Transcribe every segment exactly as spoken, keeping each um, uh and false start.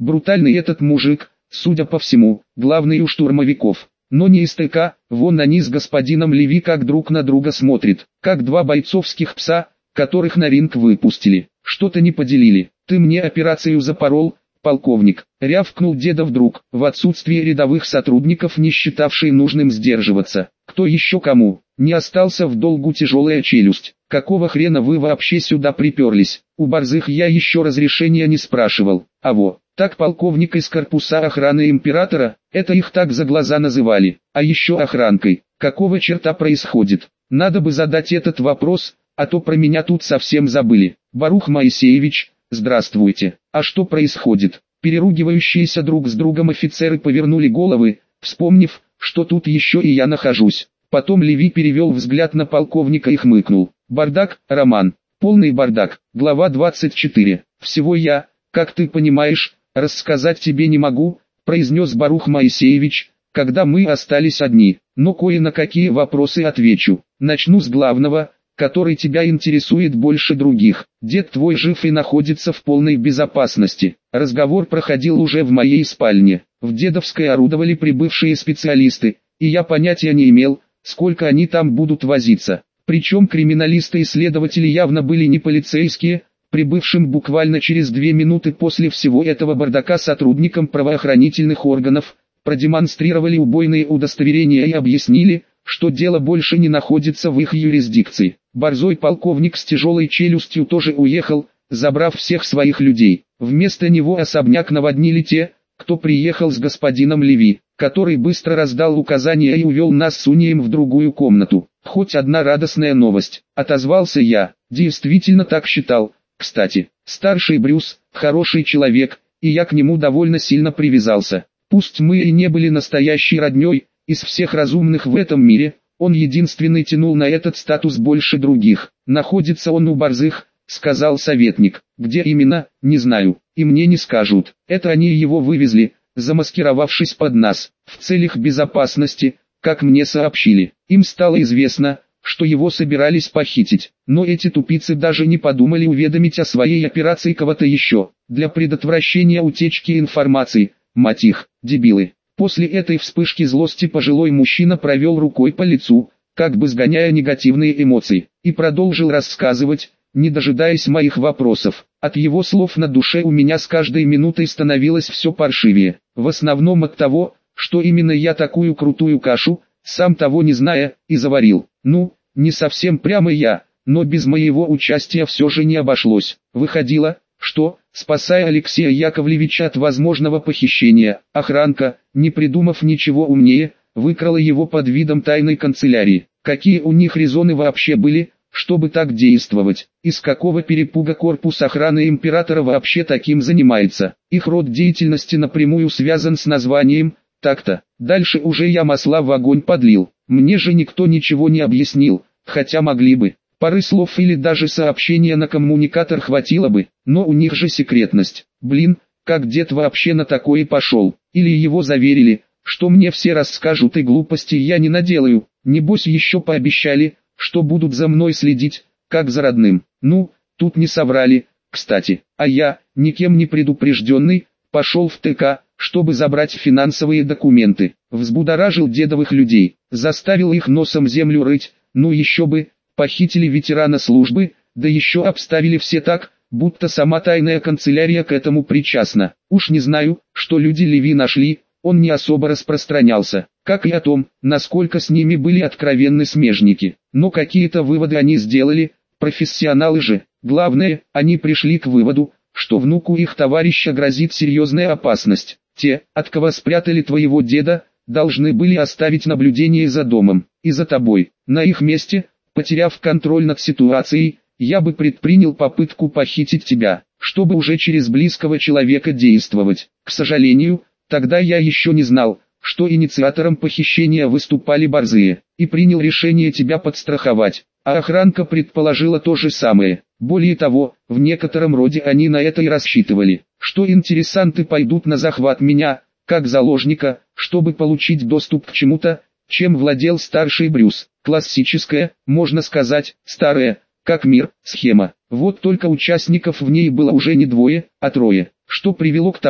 Брутальный этот мужик, судя по всему, главный у штурмовиков. Но не из ТК, вон они с господином Леви как друг на друга смотрят, как два бойцовских пса, которых на ринг выпустили. Что-то не поделили. Ты мне операцию запорол, полковник, рявкнул Деда вдруг, в отсутствие рядовых сотрудников, не считавший нужным сдерживаться. Кто еще кому? Не остался в долгу тяжелая челюсть. Какого хрена вы вообще сюда приперлись? У борзых я еще разрешения не спрашивал. А во, так полковник из корпуса охраны императора, это их так за глаза называли. А еще охранкой. Какого черта происходит? Надо бы задать этот вопрос, а то про меня тут совсем забыли. Барух Моисеевич, здравствуйте. А что происходит? Переругивающиеся друг с другом офицеры повернули головы, вспомнив, что тут еще и я нахожусь. Потом Леви перевел взгляд на полковника и хмыкнул. Бардак, Роман. Полный бардак. Глава двадцать четыре. Всего я, как ты понимаешь, рассказать тебе не могу, произнес Барух Моисеевич, когда мы остались одни. Но кое на какие вопросы отвечу. Начну с главного, который тебя интересует больше других. Дед твой жив и находится в полной безопасности. Разговор проходил уже в моей спальне. В Дедовской орудовали прибывшие специалисты, и я понятия не имел, сколько они там будут возиться. Причем криминалисты и следователи явно были не полицейские, прибывшим буквально через две минуты после всего этого бардака сотрудникам правоохранительных органов, продемонстрировали убойные удостоверения и объяснили, что дело больше не находится в их юрисдикции. Борзой полковник с тяжелой челюстью тоже уехал, забрав всех своих людей. Вместо него особняк наводнили те, кто приехал с господином Леви, который быстро раздал указания и увел нас с Унием в другую комнату. Хоть одна радостная новость, отозвался я, действительно так считал. Кстати, старший Брюс, хороший человек, и я к нему довольно сильно привязался. Пусть мы и не были настоящей родней, из всех разумных в этом мире, он единственный тянул на этот статус больше других. Находится он у борзых, сказал советник. Где именно, не знаю, и мне не скажут. Это они его вывезли, замаскировавшись под нас, в целях безопасности, как мне сообщили. Им стало известно, что его собирались похитить, но эти тупицы даже не подумали уведомить о своей операции кого-то еще, для предотвращения утечки информации, мать их, дебилы. После этой вспышки злости пожилой мужчина провел рукой по лицу, как бы сгоняя негативные эмоции, и продолжил рассказывать, не дожидаясь моих вопросов. От его слов на душе у меня с каждой минутой становилось все паршивее, в основном от того, что именно я такую крутую кашу, сам того не зная, и заварил. Ну, не совсем прямо я, но без моего участия все же не обошлось. Выходило, что, спасая Алексея Яковлевича от возможного похищения, охранка, не придумав ничего умнее, выкрала его под видом тайной канцелярии. Какие у них резоны вообще были, чтобы так действовать? Из какого перепуга корпус охраны императора вообще таким занимается? Их род деятельности напрямую связан с названием, так-то. Дальше уже я масла в огонь подлил. Мне же никто ничего не объяснил, хотя могли бы. Пары слов или даже сообщения на коммуникатор хватило бы, но у них же секретность. Блин, как дед вообще на такое пошел? Или его заверили, что мне все расскажут и глупости я не наделаю. Небось еще пообещали, что будут за мной следить, как за родным. Ну, тут не соврали, кстати. А я, никем не предупрежденный, пошел в ТК, чтобы забрать финансовые документы. Взбудоражил дедовых людей, заставил их носом землю рыть, ну еще бы. Похитили ветерана службы, да еще обставили все так, будто сама тайная канцелярия к этому причастна. Уж не знаю, что люди Леви нашли, он не особо распространялся, как и о том, насколько с ними были откровенны смежники. Но какие-то выводы они сделали, профессионалы же. Главное, они пришли к выводу, что внуку их товарища грозит серьезная опасность. Те, от кого спрятали твоего деда, должны были оставить наблюдение за домом и за тобой. На их месте, потеряв контроль над ситуацией, я бы предпринял попытку похитить тебя, чтобы уже через близкого человека действовать. К сожалению, тогда я еще не знал, что инициатором похищения выступали борзые, и принял решение тебя подстраховать. А охранка предположила то же самое. Более того, в некотором роде они на это и рассчитывали, что интересанты пойдут на захват меня, как заложника, чтобы получить доступ к чему-то, чем владел старший Брюс. Классическая, можно сказать, старая, как мир, схема. Вот только участников в ней было уже не двое, а трое, что привело к тому,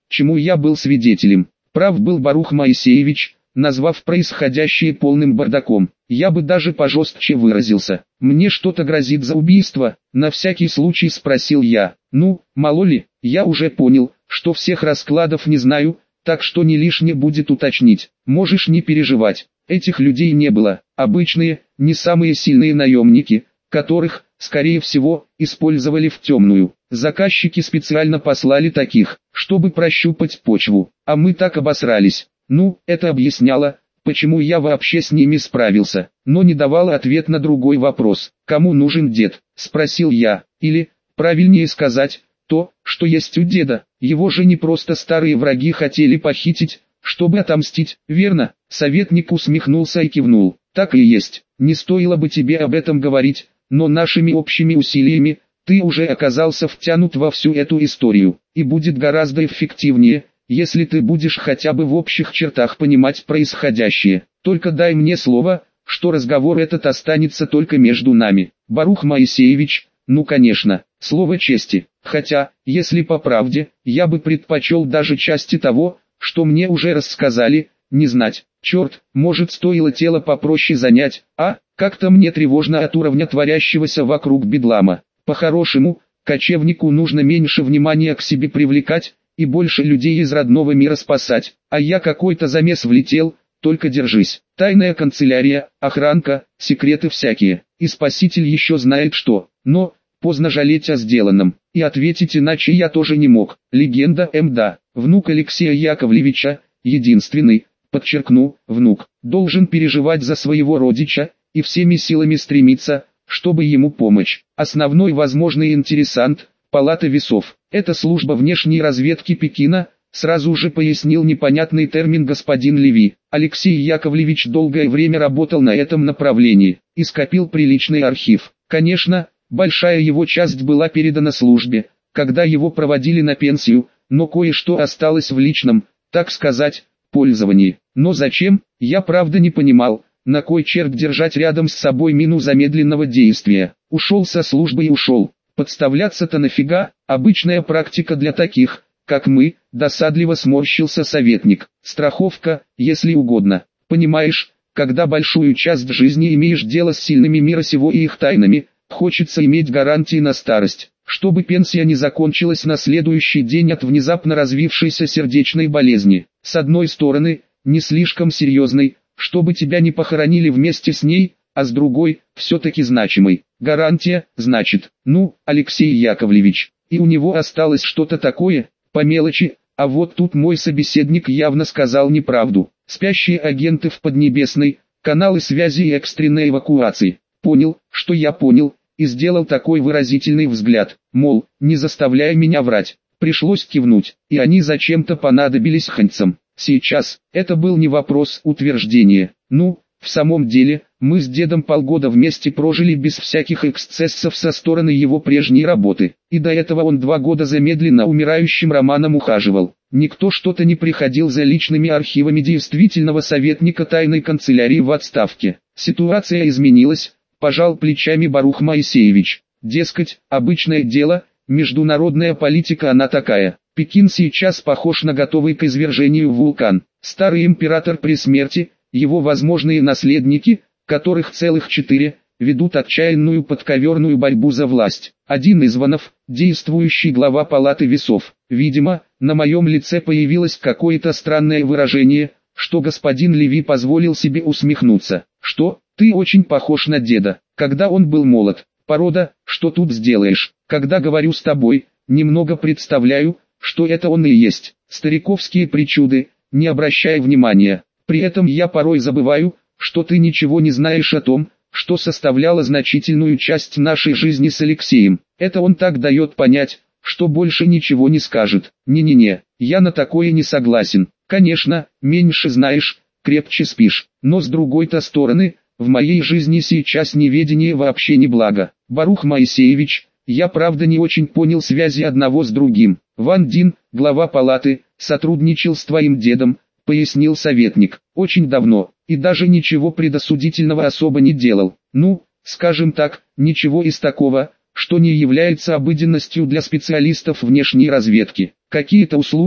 чему я был свидетелем. Прав был Барух Моисеевич, назвав происходящее полным бардаком. Я бы даже пожестче выразился. «Мне что-то грозит за убийство?» — на всякий случай спросил я. «Ну, мало ли, я уже понял, что всех раскладов не знаю, так что не лишне будет уточнить. Можешь не переживать, этих людей не было. Обычные, не самые сильные наемники, которых, скорее всего, использовали в темную. Заказчики специально послали таких, чтобы прощупать почву, а мы так обосрались». Ну, это объясняло, почему я вообще с ними справился, но не давало ответ на другой вопрос. «Кому нужен дед?» — спросил я. Или, правильнее сказать, то, что есть у деда. Его же не просто старые враги хотели похитить, чтобы отомстить, верно? Советник усмехнулся и кивнул. Так и есть. Не стоило бы тебе об этом говорить, но нашими общими усилиями ты уже оказался втянут во всю эту историю, и будет гораздо эффективнее, если ты будешь хотя бы в общих чертах понимать происходящее. Только дай мне слово, что разговор этот останется только между нами. Барух Моисеевич, ну конечно, слово чести. Хотя, если по правде, я бы предпочел даже части того, что мне уже рассказали, не знать. Черт, может стоило тело попроще занять, а? Как-то мне тревожно от уровня творящегося вокруг бедлама. По-хорошему, кочевнику нужно меньше внимания к себе привлекать, и больше людей из родного мира спасать, а я какой-то замес влетел, только держись. Тайная канцелярия, охранка, секреты всякие, и спаситель еще знает что, но, поздно жалеть о сделанном, и ответить иначе я тоже не мог. Легенда МДА, внук Алексея Яковлевича, единственный, подчеркну, внук, должен переживать за своего родича, и всеми силами стремиться, чтобы ему помочь. Основной возможный интересант – Палата весов. Это служба внешней разведки Пекина, сразу же пояснил непонятный термин господин Леви. Алексей Яковлевич долгое время работал на этом направлении и скопил приличный архив. Конечно, большая его часть была передана службе, когда его проводили на пенсию, но кое-что осталось в личном, так сказать, пользовании. Но зачем, я правда не понимал, на кой черт держать рядом с собой мину замедленного действия. Ушел со службы и ушел. Подставляться-то нафига, обычная практика для таких, как мы, досадливо сморщился советник. Страховка, если угодно. Понимаешь, когда большую часть жизни имеешь дело с сильными мира сего и их тайнами, хочется иметь гарантии на старость, чтобы пенсия не закончилась на следующий день от внезапно развившейся сердечной болезни. С одной стороны, не слишком серьезной, чтобы тебя не похоронили вместе с ней, а с другой, все-таки значимой. Гарантия, значит, ну, Алексей Яковлевич, и у него осталось что-то такое, по мелочи, а вот тут мой собеседник явно сказал неправду. Спящие агенты в Поднебесной, каналы связи и экстренной эвакуации. Понял, что я понял, и сделал такой выразительный взгляд, мол, не заставляй меня врать. Пришлось кивнуть, и они зачем-то понадобились ханьцам. Сейчас, это был не вопрос утверждения. Ну, в самом деле, мы с дедом полгода вместе прожили без всяких эксцессов со стороны его прежней работы, и до этого он два года за медленно умирающим Романом ухаживал. Никто что-то не приходил за личными архивами действительного советника тайной канцелярии в отставке. Ситуация изменилась, пожал плечами Барух Моисеевич. Дескать, обычное дело, международная политика она такая. Пекин сейчас похож на готовый к извержению вулкан. Старый император при смерти, его возможные наследники, которых целых четыре, ведут отчаянную подковерную борьбу за власть. Один из Иванов, действующий глава Палаты весов. Видимо, на моем лице появилось какое-то странное выражение, что господин Леви позволил себе усмехнуться. Что, ты очень похож на деда, когда он был молод. Порода, что тут сделаешь, когда говорю с тобой, немного представляю, что это он и есть. Стариковские причуды, не обращай внимания. При этом я порой забываю, что ты ничего не знаешь о том, что составляло значительную часть нашей жизни с Алексеем. Это он так дает понять, что больше ничего не скажет. Не-не-не, я на такое не согласен. Конечно, меньше знаешь, крепче спишь. Но с другой-то стороны, в моей жизни сейчас неведение вообще не благо. Барух Моисеевич, я правда не очень понял связи одного с другим. Ван Дин, глава палаты, сотрудничал с твоим дедом, пояснил советник, очень давно, и даже ничего предосудительного особо не делал. Ну, скажем так, ничего из такого, что не является обыденностью для специалистов внешней разведки. Какие-то услуги,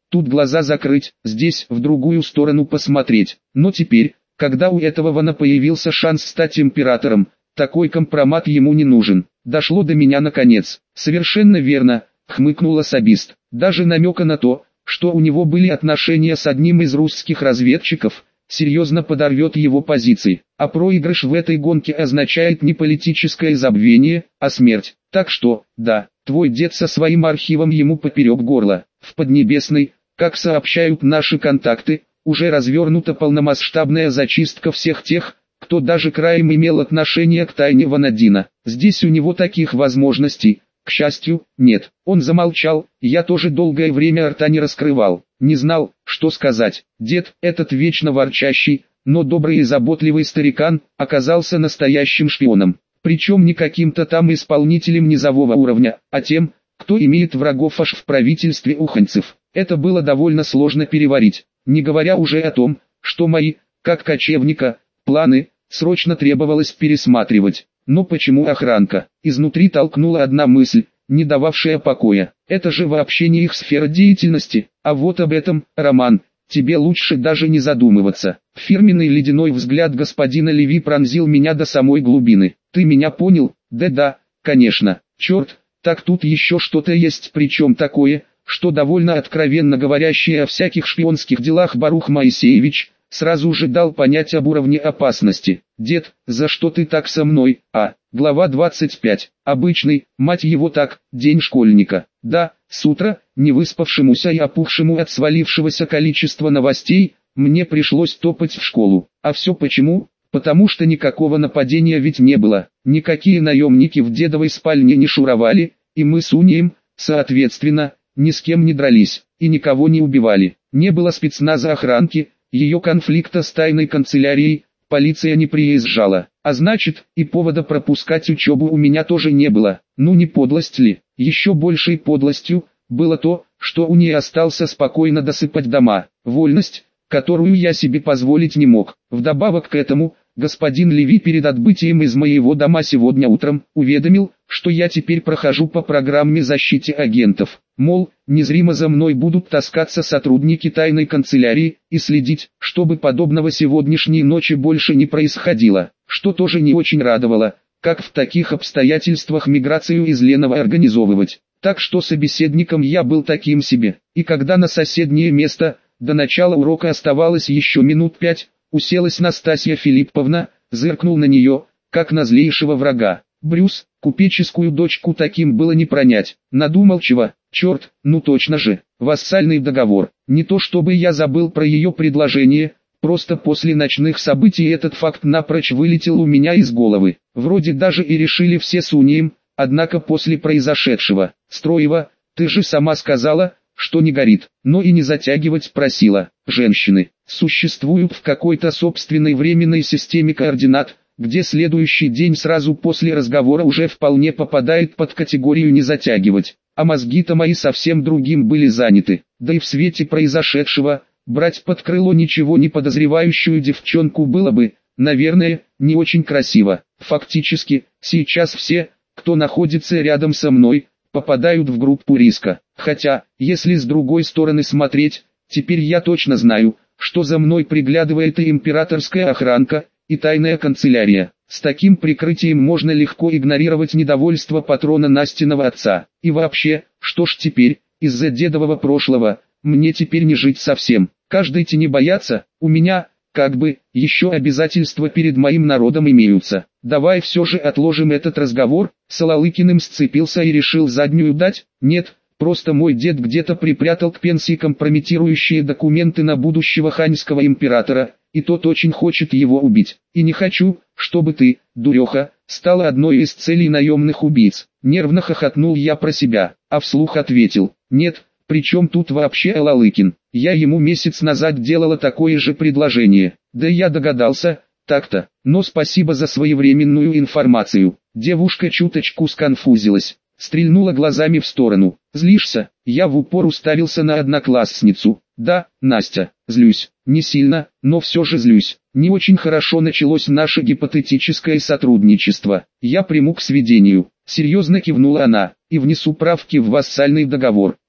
тут глаза закрыть, здесь в другую сторону посмотреть. Но теперь, когда у этого Вана появился шанс стать императором, такой компромат ему не нужен. Дошло до меня наконец. Совершенно верно, хмыкнул особист. Даже намека на то, что у него были отношения с одним из русских разведчиков, серьезно подорвет его позиции. А проигрыш в этой гонке означает не политическое забвение, а смерть. Так что, да, твой дед со своим архивом ему поперек горла. В Поднебесной, как сообщают наши контакты, уже развернута полномасштабная зачистка всех тех, кто даже краем имел отношение к тайне Ванадина. Здесь у него таких возможностей, к счастью, нет. Он замолчал, я тоже долгое время рта не раскрывал, не знал, что сказать. Дед, этот вечно ворчащий, но добрый и заботливый старикан, оказался настоящим шпионом. Причем не каким-то там исполнителем низового уровня, а тем, кто имеет врагов аж в правительстве уханьцев. Это было довольно сложно переварить, не говоря уже о том, что мои, как кочевника, планы, срочно требовалось пересматривать. Но почему охранка? Изнутри толкнула одна мысль, не дававшая покоя. Это же вообще не их сфера деятельности. А вот об этом, Роман, тебе лучше даже не задумываться. Фирменный ледяной взгляд господина Леви пронзил меня до самой глубины. Ты меня понял? Да-да, конечно. Черт, так тут еще что-то есть, причем такое, что довольно откровенно говорящее о всяких шпионских делах Барух Моисеевич сразу же дал понять об уровне опасности. Дед, за что ты так со мной? А, глава двадцать пять. Обычный, мать его так, день школьника. Да, с утра, не выспавшемуся и опухшему от свалившегося количества новостей, мне пришлось топать в школу. А все почему? Потому что никакого нападения ведь не было. Никакие наемники в дедовой спальне не шуровали, и мы с Унием, соответственно, ни с кем не дрались, и никого не убивали. Не было спецназа охранки, ее конфликта с тайной канцелярией, полиция не приезжала, а значит, и повода пропускать учебу у меня тоже не было. Ну не подлость ли? Еще большей подлостью было то, что у нее остался спокойно досыпать дома. Вольность, которую я себе позволить не мог. Вдобавок к этому, господин Леви перед отбытием из моего дома сегодня утром уведомил, что я теперь прохожу по программе защиты агентов. Мол, незримо за мной будут таскаться сотрудники тайной канцелярии и следить, чтобы подобного сегодняшней ночи больше не происходило, что тоже не очень радовало, как в таких обстоятельствах миграцию из Ленова организовывать. Так что собеседником я был таким себе, и когда на соседнее место, до начала урока оставалось еще минут пять, уселась Настасья Филипповна, зыркнул на нее, как на злейшего врага. Брюс, купеческую дочку таким было не пронять. Надумал чего? Черт, ну точно же, вассальный договор. Не то чтобы я забыл про ее предложение, просто после ночных событий этот факт напрочь вылетел у меня из головы. Вроде даже и решили все с Унием, однако после произошедшего. Строева, ты же сама сказала, что не горит, но и не затягивать просила. Женщины существуют в какой-то собственной временной системе координат, где следующий день сразу после разговора уже вполне попадает под категорию «не затягивать», а мозги-то мои совсем другим были заняты. Да и в свете произошедшего, брать под крыло ничего не подозревающую девчонку было бы, наверное, не очень красиво. Фактически, сейчас все, кто находится рядом со мной, попадают в группу риска. Хотя, если с другой стороны смотреть, теперь я точно знаю, что за мной приглядывает и императорская охранка, и тайная канцелярия. С таким прикрытием можно легко игнорировать недовольство патрона Настиного отца. И вообще, что ж теперь, из-за дедового прошлого, мне теперь не жить совсем. Каждой-то не бояться, у меня, как бы, еще обязательства перед моим народом имеются. Давай все же отложим этот разговор. С Алалыкиным сцепился и решил заднюю дать? Нет, просто мой дед где-то припрятал к пенсии компрометирующие документы на будущего ханьского императора, и тот очень хочет его убить. И не хочу, чтобы ты, дуреха, стала одной из целей наемных убийц. Нервно хохотнул я про себя, а вслух ответил: нет, причем тут вообще Алалыкин? Я ему месяц назад делала такое же предложение. Да я догадался, так-то, но спасибо за своевременную информацию. Девушка чуточку сконфузилась, стрельнула глазами в сторону. Злишься? Я в упор уставился на одноклассницу. Да, Настя, злюсь. Не сильно, но все же злюсь. Не очень хорошо началось наше гипотетическое сотрудничество. Я приму к сведению. Серьезно кивнула она, и внесу правки в вассальный договор.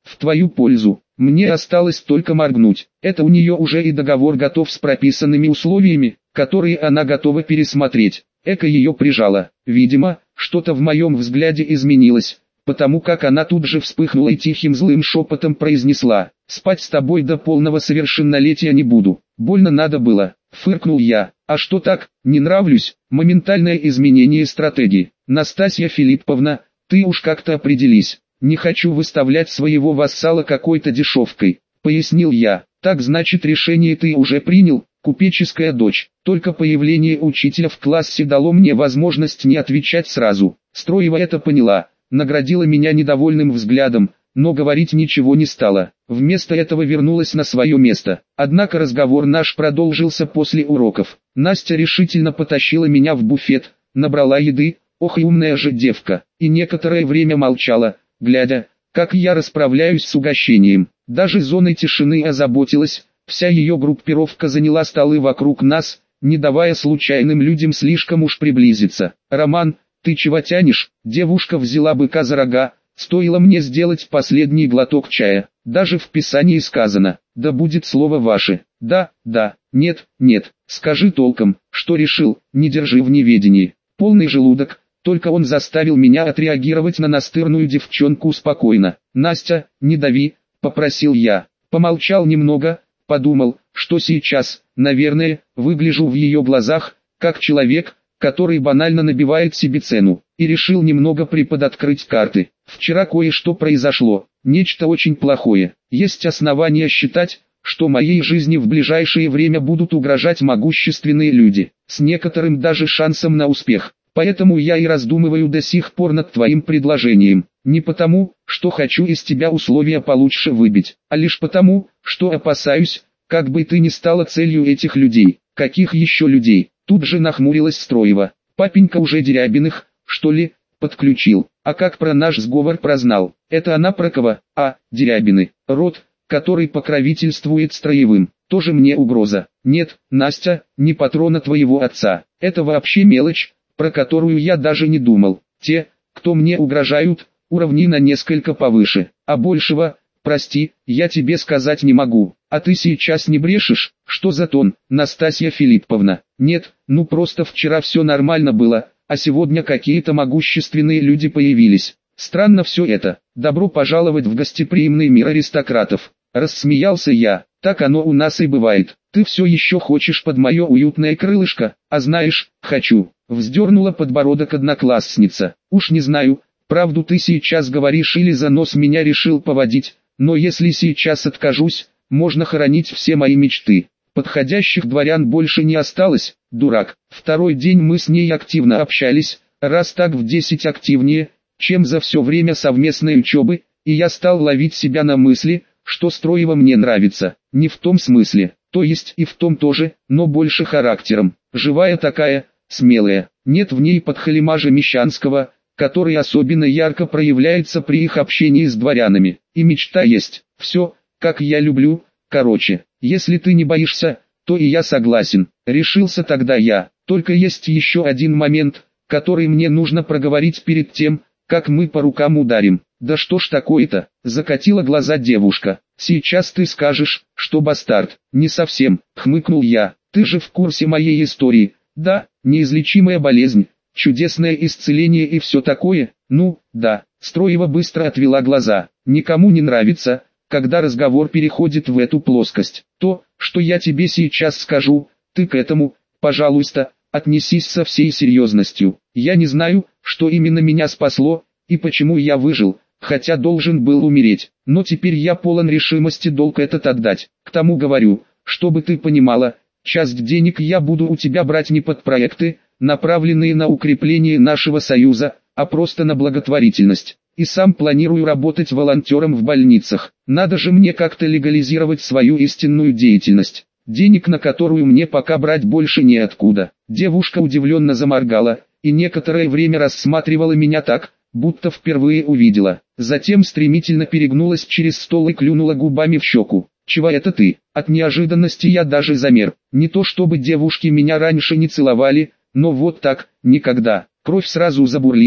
в твою пользу. Мне осталось только моргнуть. Это у нее уже и договор готов с прописанными условиями, которые она готова пересмотреть. Эко ее прижало. Видимо, что-то в моем взгляде изменилось, потому как она тут же вспыхнула и тихим злым шепотом произнесла: «Спать с тобой до полного совершеннолетия не буду». Больно надо было, фыркнул я. А что так, не нравлюсь? Моментальное изменение стратегии. Настасья Филипповна, ты уж как-то определись. Не хочу выставлять своего вассала какой-то дешевкой, пояснил я. Так значит, решение ты уже принял, купеческая дочь. Только появление учителя в классе дало мне возможность не отвечать сразу. Строева это поняла, наградила меня недовольным взглядом, но говорить ничего не стала. Вместо этого вернулась на свое место. Однако разговор наш продолжился после уроков. Настя решительно потащила меня в буфет, набрала еды, ох и умная же девка, и некоторое время молчала, глядя, как я расправляюсь с угощением. Даже зоной тишины озаботилась, вся ее группировка заняла столы вокруг нас, не давая случайным людям слишком уж приблизиться. «Роман, ты чего тянешь?» Девушка взяла быка за рога. Стоило мне сделать последний глоток чая. Даже в Писании сказано: «Да будет слово ваше». Да, да, нет, нет. Скажи толком, что решил, не держи в неведении. Полный желудок. Только он заставил меня отреагировать на настырную девчонку спокойно. «Настя, не дави», — попросил я. Помолчал немного, подумал, что сейчас, наверное, выгляжу в ее глазах, как человек, который банально набивает себе цену, и решил немного приподоткрыть карты. Вчера кое-что произошло, нечто очень плохое. Есть основания считать, что моей жизни в ближайшее время будут угрожать могущественные люди, с некоторым даже шансом на успех. Поэтому я и раздумываю до сих пор над твоим предложением. Не потому, что хочу из тебя условия получше выбить, а лишь потому, что опасаюсь, как бы ты ни стала целью этих людей. Каких еще людей? Тут же нахмурилась Строева. Папенька уже Дерябиных, что ли, подключил. А как про наш сговор прознал? Это она про кого? А, Дерябины. Род, который покровительствует Строевым. Тоже мне угроза. Нет, Настя, не патрона твоего отца. Это вообще мелочь, про которую я даже не думал. Те, кто мне угрожают, уровни на несколько повыше. А большего, прости, я тебе сказать не могу. А ты сейчас не брешешь? Что за тон, Настасья Филипповна? Нет, ну просто вчера все нормально было, а сегодня какие-то могущественные люди появились. Странно все это. Добро пожаловать в гостеприимный мир аристократов. Рассмеялся я. Так оно у нас и бывает. Ты все еще хочешь под мое уютное крылышко? А знаешь, хочу. Вздернула подбородок одноклассница. Уж не знаю, правду ты сейчас говоришь или за нос меня решил поводить, но если сейчас откажусь, можно хоронить все мои мечты. Подходящих дворян больше не осталось, дурак. Второй день мы с ней активно общались, раз так в десять активнее, чем за все время совместной учебы, и я стал ловить себя на мысли, что Строева мне нравится. Не в том смысле, то есть и в том тоже, но больше характером. Живая такая, смелая. Нет в ней подхалимажа мещанского, который особенно ярко проявляется при их общении с дворянами. И мечта есть. Все, как я люблю. Короче, если ты не боишься, то и я согласен. Решился тогда я. Только есть еще один момент, который мне нужно проговорить перед тем, как мы по рукам ударим. Да что ж такое-то? Закатила глаза девушка. Сейчас ты скажешь, что бастард. Не совсем, хмыкнул я. Ты же в курсе моей истории. Да, неизлечимая болезнь, чудесное исцеление и все такое. Ну, да. Строева быстро отвела глаза. Никому не нравится, когда разговор переходит в эту плоскость. То, что я тебе сейчас скажу, ты к этому, пожалуйста, отнесись со всей серьезностью. Я не знаю, что именно меня спасло, и почему я выжил, хотя должен был умереть. Но теперь я полон решимости долг этот отдать. К тому говорю, чтобы ты понимала, часть денег я буду у тебя брать не под проекты, направленные на укрепление нашего союза, а просто на благотворительность. И сам планирую работать волонтером в больницах. Надо же мне как-то легализировать свою истинную деятельность. Денег на которую мне пока брать больше неоткуда. Девушка удивленно заморгала, и некоторое время рассматривала меня так, будто впервые увидела. Затем стремительно перегнулась через стол и клюнула губами в щеку. «Чего это ты?» От неожиданности я даже замер. Не то чтобы девушки меня раньше не целовали, но вот так, никогда. Кровь сразу забурлила,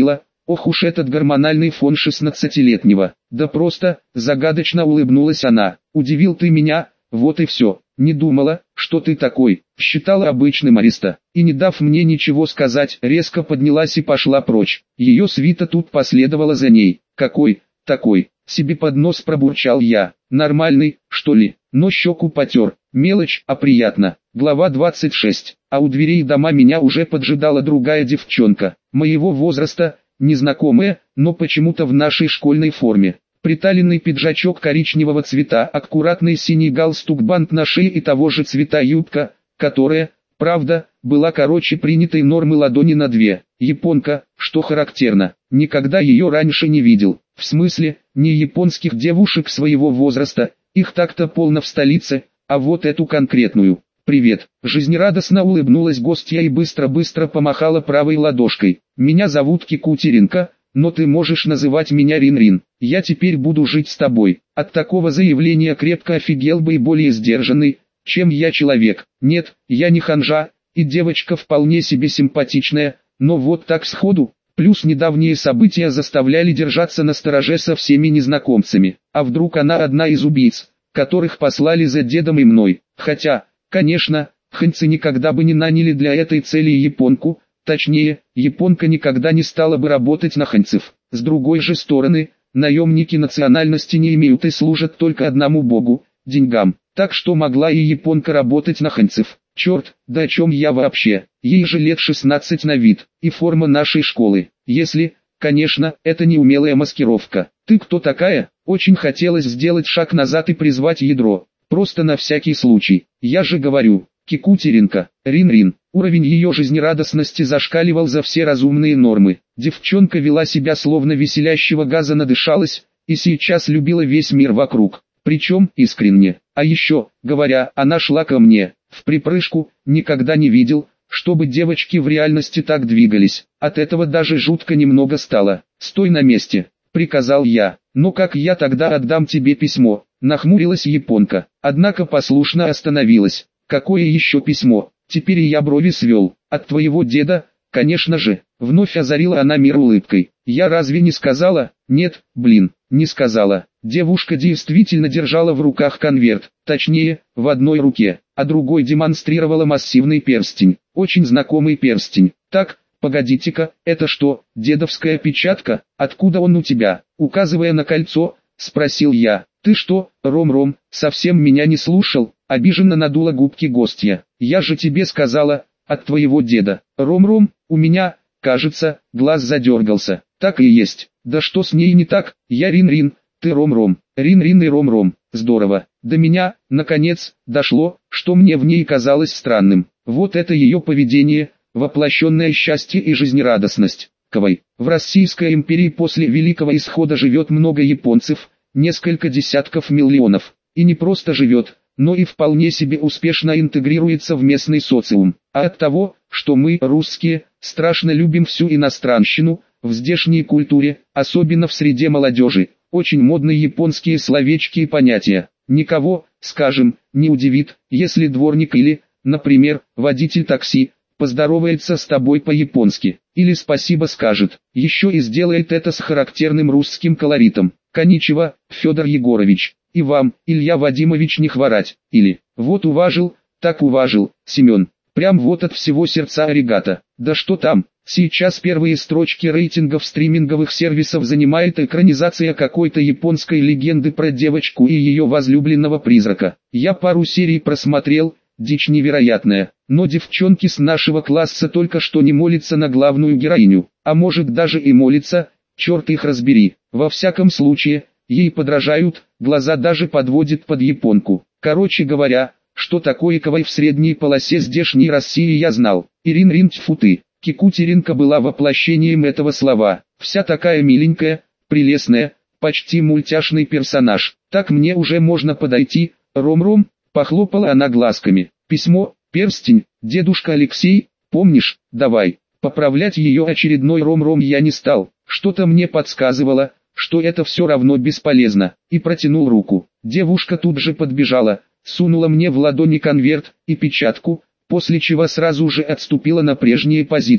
Ох уж этот гормональный фон шестнадцатилетнего. Да просто, загадочно улыбнулась она. Удивил ты меня, вот и все. Не думала, что ты такой. Считала обычным ариста. И не дав мне ничего сказать, резко поднялась и пошла прочь. Ее свита тут последовала за ней. Какой, такой, себе под нос пробурчал я. Нормальный, что ли? Но щеку потер. Мелочь, а приятно. Глава двадцать шесть. А у дверей дома меня уже поджидала другая девчонка. Моего возраста, незнакомая, но почему-то в нашей школьной форме. Приталенный пиджачок коричневого цвета, аккуратный синий галстук, бант на шее и того же цвета юбка, которая, правда, была короче принятой нормы ладони на две. Японка, что характерно, никогда ее раньше не видел. В смысле, не японских девушек своего возраста, их так-то полно в столице, а вот эту конкретную. «Привет», жизнерадостно улыбнулась гостья и быстро-быстро помахала правой ладошкой. «Меня зовут Кикутеринка, но ты можешь называть меня Рин-Рин. Я теперь буду жить с тобой». От такого заявления крепко офигел бы и более сдержанный, чем я человек. Нет, я не ханжа, и девочка вполне себе симпатичная, но вот так сходу. Плюс недавние события заставляли держаться настороже со всеми незнакомцами. А вдруг она одна из убийц, которых послали за дедом и мной? Хотя, конечно, ханьцы никогда бы не наняли для этой цели японку. Точнее, японка никогда не стала бы работать на ханьцев. С другой же стороны, наемники национальности не имеют и служат только одному богу – деньгам. Так что могла и японка работать на ханьцев. Черт, да о чем я вообще? Ей же лет шестнадцать на вид, и форма нашей школы. Если, конечно, это не умелая маскировка. Ты кто такая? Очень хотелось сделать шаг назад и призвать ядро. Просто на всякий случай. Я же говорю, Кикутеринка, Рин-Рин. Уровень ее жизнерадостности зашкаливал за все разумные нормы. Девчонка вела себя словно веселящего газа надышалась, и сейчас любила весь мир вокруг. Причем искренне. А еще, говоря, она шла ко мне. В припрыжку, никогда не видел, чтобы девочки в реальности так двигались. От этого даже жутко немного стало. «Стой на месте», — приказал я. «Ну как я тогда отдам тебе письмо?» Нахмурилась японка, однако послушно остановилась. «Какое еще письмо?» Теперь я брови свел. «От твоего деда, конечно же». Вновь озарила она мир улыбкой. «Я разве не сказала?» «Нет, блин, не сказала». Девушка действительно держала в руках конверт, точнее, в одной руке, а другой демонстрировала массивный перстень. Очень знакомый перстень. «Так, погодите-ка, это что, дедовская печатка? Откуда он у тебя?» Указывая на кольцо, спросил я. «Ты что, Ром-Ром, совсем меня не слушал?» Обиженно надула губки гостья. «Я же тебе сказала, от твоего деда». «Ром-Ром, у меня, кажется, глаз задергался». «Так и есть. Да что с ней не так? Я Рин-Рин, ты Ром-Ром». Рин-Рин и Ром-Ром. Здорово. До меня, наконец, дошло, что мне в ней казалось странным. Вот это ее поведение, воплощенное счастье и жизнерадостность. Кавай. В Российской империи после Великого Исхода живет много японцев, несколько десятков миллионов. И не просто живет, но и вполне себе успешно интегрируется в местный социум. А от того, что мы, русские, страшно любим всю иностранщину, в здешней культуре, особенно в среде молодежи, очень модны японские словечки и понятия. Никого, скажем, не удивит, если дворник или, например, водитель такси, поздоровается с тобой по-японски, или спасибо скажет, еще и сделает это с характерным русским колоритом. «Коничева, Федор Егорович, и вам, Илья Вадимович, не хворать», или «Вот уважил, так уважил, Семен». Прям вот от всего сердца аригато. Да что там, сейчас первые строчки рейтингов стриминговых сервисов занимает экранизация какой-то японской легенды про девочку и ее возлюбленного призрака. Я пару серий просмотрел, дичь невероятная, но девчонки с нашего класса только что не молятся на главную героиню, а может даже и молятся, черт их разбери. Во всяком случае, ей подражают, глаза даже подводит под японку. Короче говоря, что такое кавай в средней полосе здешней России я знал. Ирин-Рин, тьфу ты. Кикутеринка была воплощением этого слова. Вся такая миленькая, прелестная, почти мультяшный персонаж. Так мне уже можно подойти, Ром-Ром, похлопала она глазками. Письмо, перстень, дедушка Алексей, помнишь, давай. Поправлять ее очередной Ром-Ром я не стал. Что-то мне подсказывало, что это все равно бесполезно. И протянул руку. Девушка тут же подбежала, сунула мне в ладони конверт и печатку, после чего сразу же отступила на прежние позиции.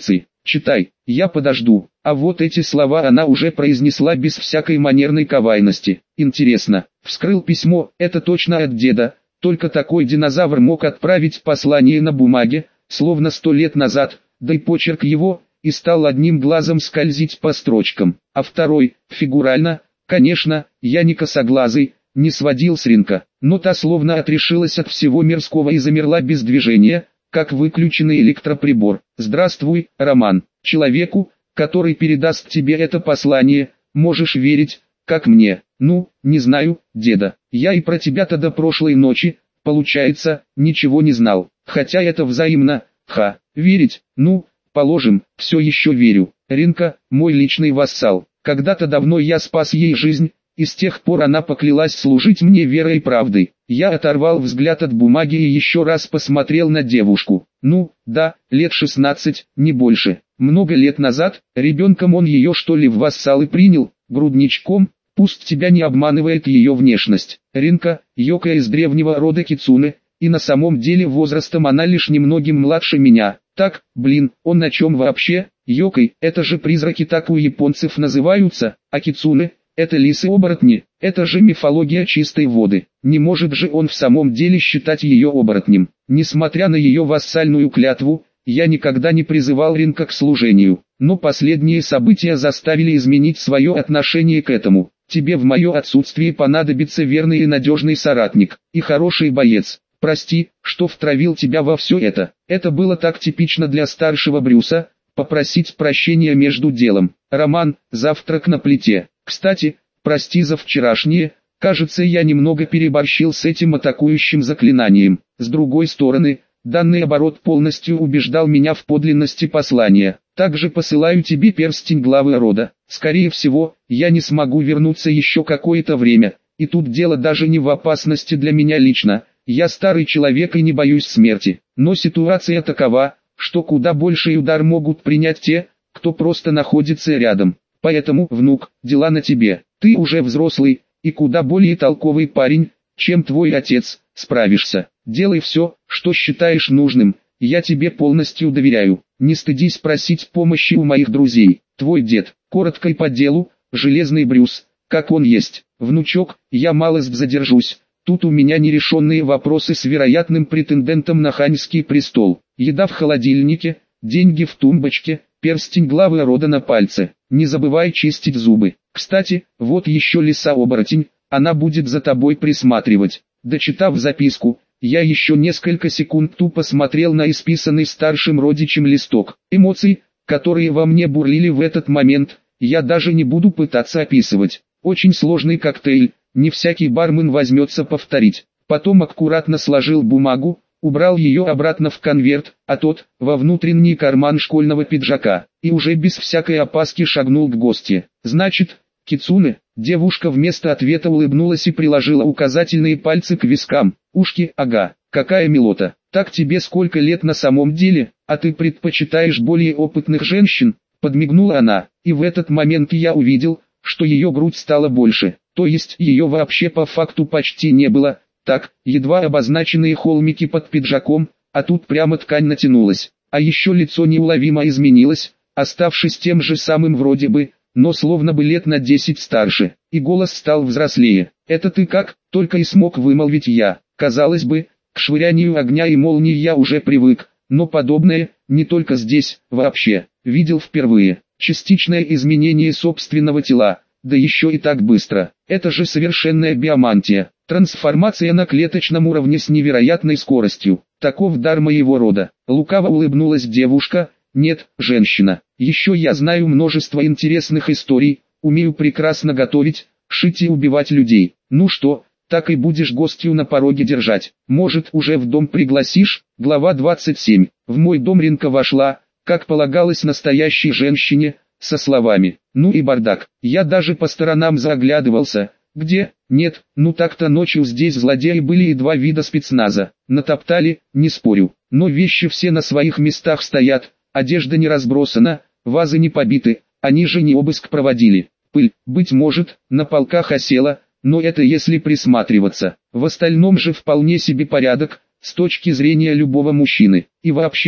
читай, я подожду». А вот эти слова она уже произнесла без всякой манерной кавайности. Интересно, вскрыл письмо, это точно от деда, только такой динозавр мог отправить послание на бумаге, словно сто лет назад, да и почерк его, и стал одним глазом скользить по строчкам, а второй, фигурально, конечно, я не косоглазый, не сводил с ринка, но та словно отрешилась от всего мирского и замерла без движения, как выключенный электроприбор. «Здравствуй, Роман, человеку, который передаст тебе это послание, можешь верить, как мне. Ну, не знаю, деда, я и про тебя-то до прошлой ночи, получается, ничего не знал, хотя это взаимно, ха, верить, ну, положим, все еще верю. Ринка, мой личный вассал, когда-то давно я спас ей жизнь, и с тех пор она поклялась служить мне верой и правдой». Я оторвал взгляд от бумаги и еще раз посмотрел на девушку. Ну, да, лет шестнадцать, не больше. Много лет назад, ребенком он ее что ли в вассалы принял, грудничком, пусть тебя не обманывает ее внешность. Ринка, Йока из древнего рода Кицуне, и на самом деле возрастом она лишь немногим младше меня. Так, блин, он на чем вообще? Йокой, это же призраки так у японцев называются, а Кицуне — это лисы-оборотни, это же мифология чистой воды. Не может же он в самом деле считать ее оборотнем. Несмотря на ее вассальную клятву, я никогда не призывал Ринка к служению, но последние события заставили изменить свое отношение к этому. Тебе в мое отсутствие понадобится верный и надежный соратник, и хороший боец. Прости, что втравил тебя во все это. Это было так типично для старшего Брюса, попросить прощения между делом. Роман, завтрак на плите. Кстати, прости за вчерашнее, кажется, я немного переборщил с этим атакующим заклинанием. С другой стороны, данный оборот полностью убеждал меня в подлинности послания. Также посылаю тебе перстень главы рода. Скорее всего, я не смогу вернуться еще какое-то время, и тут дело даже не в опасности для меня лично. Я старый человек и не боюсь смерти, но ситуация такова, что куда больший удар могут принять те, кто просто находится рядом. Поэтому, внук, дела на тебе. Ты уже взрослый, и куда более толковый парень, чем твой отец, справишься. Делай все, что считаешь нужным, я тебе полностью доверяю. Не стыдись просить помощи у моих друзей. Твой дед, коротко и по делу, Железный Брюс, как он есть. Внучок, я малость задержусь. Тут у меня нерешенные вопросы с вероятным претендентом на ханьский престол. Еда в холодильнике, деньги в тумбочке, перстень главы рода на пальце. Не забывай чистить зубы. Кстати, вот еще лиса-оборотень, она будет за тобой присматривать. Дочитав записку, я еще несколько секунд тупо смотрел на исписанный старшим родичем листок. Эмоций, которые во мне бурлили в этот момент, я даже не буду пытаться описывать. Очень сложный коктейль, не всякий бармен возьмется повторить. Потом аккуратно сложил бумагу, убрал ее обратно в конверт, а тот, во внутренний карман школьного пиджака, и уже без всякой опаски шагнул к гостье. «Значит, Кицуне?» Девушка вместо ответа улыбнулась и приложила указательные пальцы к вискам. «Ушки, ага, какая милота. Так тебе сколько лет на самом деле, а ты предпочитаешь более опытных женщин?» Подмигнула она, и в этот момент я увидел, что ее грудь стала больше, то есть ее вообще по факту почти не было. Так, едва обозначенные холмики под пиджаком, а тут прямо ткань натянулась, а еще лицо неуловимо изменилось, оставшись тем же самым вроде бы, но словно бы лет на десять старше, и голос стал взрослее. «Это ты как?» — только и смог вымолвить я. Казалось бы, к швырянию огня и молнии я уже привык, но подобное, не только здесь, вообще, видел впервые. Частичное изменение собственного тела, да еще и так быстро. Это же совершенная биомантия. Трансформация на клеточном уровне с невероятной скоростью. Таков дар моего рода. Лукаво улыбнулась девушка. Нет, женщина. Еще я знаю множество интересных историй, умею прекрасно готовить, шить и убивать людей. Ну что, так и будешь гостью на пороге держать. Может, уже в дом пригласишь? Глава двадцать семь. В мой дом Ринка вошла, как полагалось настоящей женщине, со словами: «Ну и бардак». Я даже по сторонам заглядывался. Где? Нет, ну так-то ночью здесь злодеи были и два вида спецназа. Натоптали, не спорю, но вещи все на своих местах стоят, одежда не разбросана, вазы не побиты, они же не обыск проводили. Пыль, быть может, на полках осела, но это если присматриваться. В остальном же вполне себе порядок, с точки зрения любого мужчины. И вообще,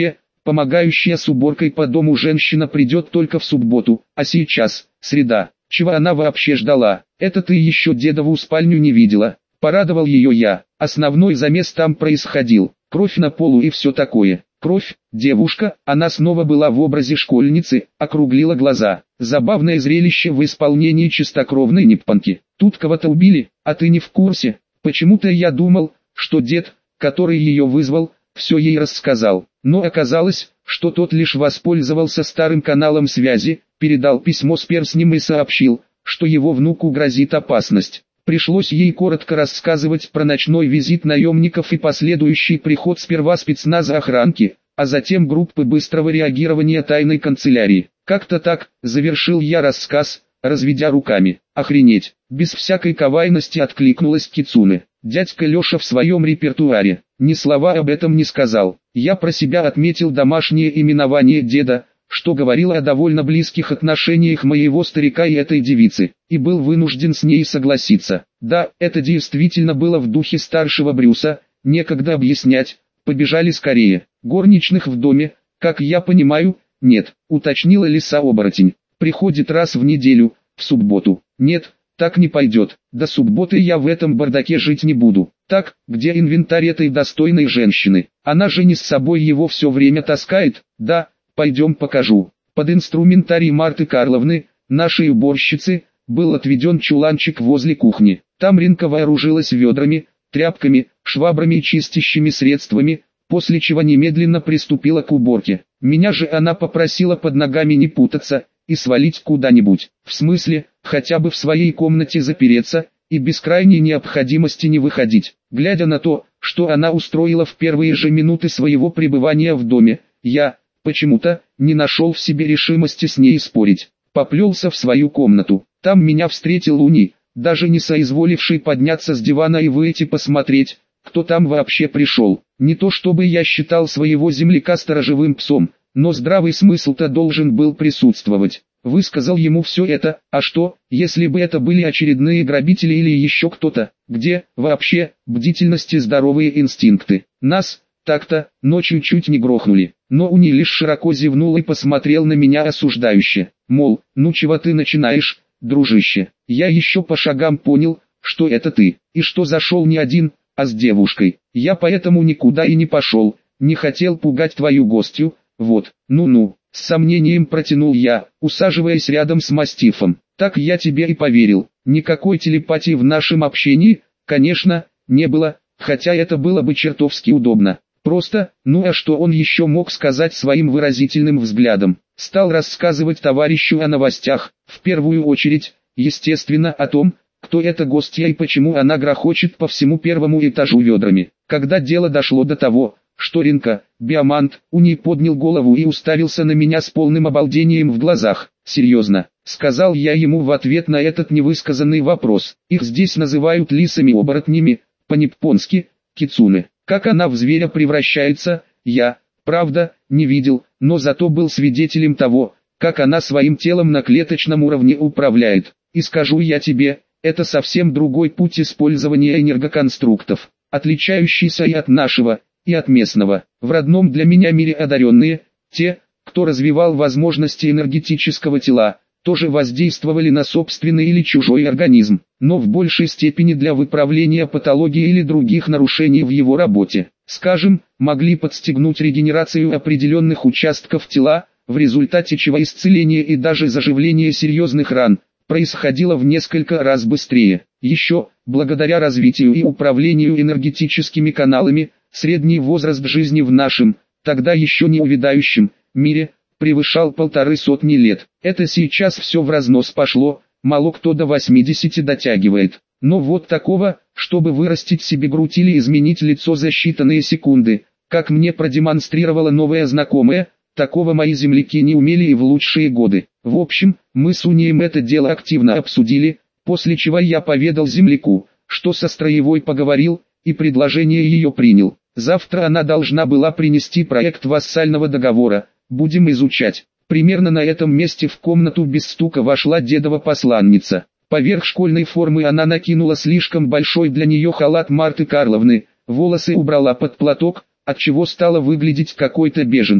помогающая с уборкой по дому женщина придет только в субботу, а сейчас, среда. Чего она вообще ждала? Это ты еще дедову спальню не видела? Порадовал ее я. Основной замес там происходил. Кровь на полу и все такое. Кровь, девушка, она снова была в образе школьницы, округлила глаза. Забавное зрелище в исполнении чистокровной ниппонки. Тут кого-то убили, а ты не в курсе. Почему-то я думал, что дед, который ее вызвал, все ей рассказал. Но оказалось, что тот лишь воспользовался старым каналом связи, передал письмо с перстнем и сообщил, что его внуку грозит опасность. Пришлось ей коротко рассказывать про ночной визит наемников и последующий приход сперва спецназа охранки, а затем группы быстрого реагирования тайной канцелярии. Как-то так, завершил я рассказ, разведя руками. Охренеть, без всякой кавайности откликнулась Кицуне. Дядька Леша в своем репертуаре, ни слова об этом не сказал. Я про себя отметил домашнее именование деда, что говорило о довольно близких отношениях моего старика и этой девицы, и был вынужден с ней согласиться. Да, это действительно было в духе старшего Брюса, некогда объяснять, побежали скорее. Горничных в доме, как я понимаю, нет, уточнила лиса-оборотень. Приходит раз в неделю, в субботу. Нет, так не пойдет, до субботы я в этом бардаке жить не буду. Так, где инвентарь этой достойной женщины? Она же не с собой его все время таскает, да? Пойдем покажу. Под инструментарий Марты Карловны, нашей уборщицы, был отведен чуланчик возле кухни. Там Ринка вооружилась ведрами, тряпками, швабрами и чистящими средствами, после чего немедленно приступила к уборке. Меня же она попросила под ногами не путаться и свалить куда-нибудь. В смысле, хотя бы в своей комнате запереться и без крайней необходимости не выходить. Глядя на то, что она устроила в первые же минуты своего пребывания в доме, я почему-то не нашел в себе решимости с ней спорить. Поплелся в свою комнату. Там меня встретил Луни, даже не соизволивший подняться с дивана и выйти посмотреть, кто там вообще пришел. Не то чтобы я считал своего земляка сторожевым псом, но здравый смысл-то должен был присутствовать. Высказал ему все это, а что, если бы это были очередные грабители или еще кто-то? Где, вообще, бдительность и здоровые инстинкты? Нас, так-то, ночью чуть не грохнули. Но Уни лишь широко зевнул и посмотрел на меня осуждающе. Мол, ну чего ты начинаешь, дружище? Я еще по шагам понял, что это ты, и что зашел не один, а с девушкой. Я поэтому никуда и не пошел, не хотел пугать твою гостью, вот, ну-ну. С сомнением протянул я, усаживаясь рядом с мастифом. Так я тебе и поверил. Никакой телепатии в нашем общении, конечно, не было, хотя это было бы чертовски удобно. Просто, ну а что он еще мог сказать своим выразительным взглядом? Стал рассказывать товарищу о новостях, в первую очередь, естественно, о том, кто эта гостья и почему она грохочет по всему первому этажу ведрами. Когда дело дошло до того, что Ринка, Биомант, Уни поднял голову и уставился на меня с полным обалдением в глазах. «Серьезно?» — сказал я ему в ответ на этот невысказанный вопрос. «Их здесь называют лисами-оборотнями, по-японски — кицуне. Как она в зверя превращается, я, правда, не видел, но зато был свидетелем того, как она своим телом на клеточном уровне управляет. И скажу я тебе, это совсем другой путь использования энергоконструктов, отличающийся и от нашего, и от местного. В родном для меня мире одаренные, те, кто развивал возможности энергетического тела, тоже воздействовали на собственный или чужой организм, но в большей степени для выправления патологии или других нарушений в его работе. Скажем, могли подстегнуть регенерацию определенных участков тела, в результате чего исцеление и даже заживление серьезных ран происходило в несколько раз быстрее. Еще, благодаря развитию и управлению энергетическими каналами, средний возраст жизни в нашем, тогда еще не увядающем, мире, превышал полторы сотни лет. Это сейчас все в разнос пошло, мало кто до восьмидесяти дотягивает. Но вот такого, чтобы вырастить себе грудь или изменить лицо за считанные секунды, как мне продемонстрировала новая знакомая, такого мои земляки не умели и в лучшие годы. В общем, мы с Унием это дело активно обсудили, после чего я поведал земляку, что со строевой поговорил, и предложение ее принял. Завтра она должна была принести проект вассального договора, будем изучать. Примерно на этом месте в комнату без стука вошла дедова посланница. Поверх школьной формы она накинула слишком большой для нее халат Марты Карловны, волосы убрала под платок, отчего стала выглядеть какой-то беженкой.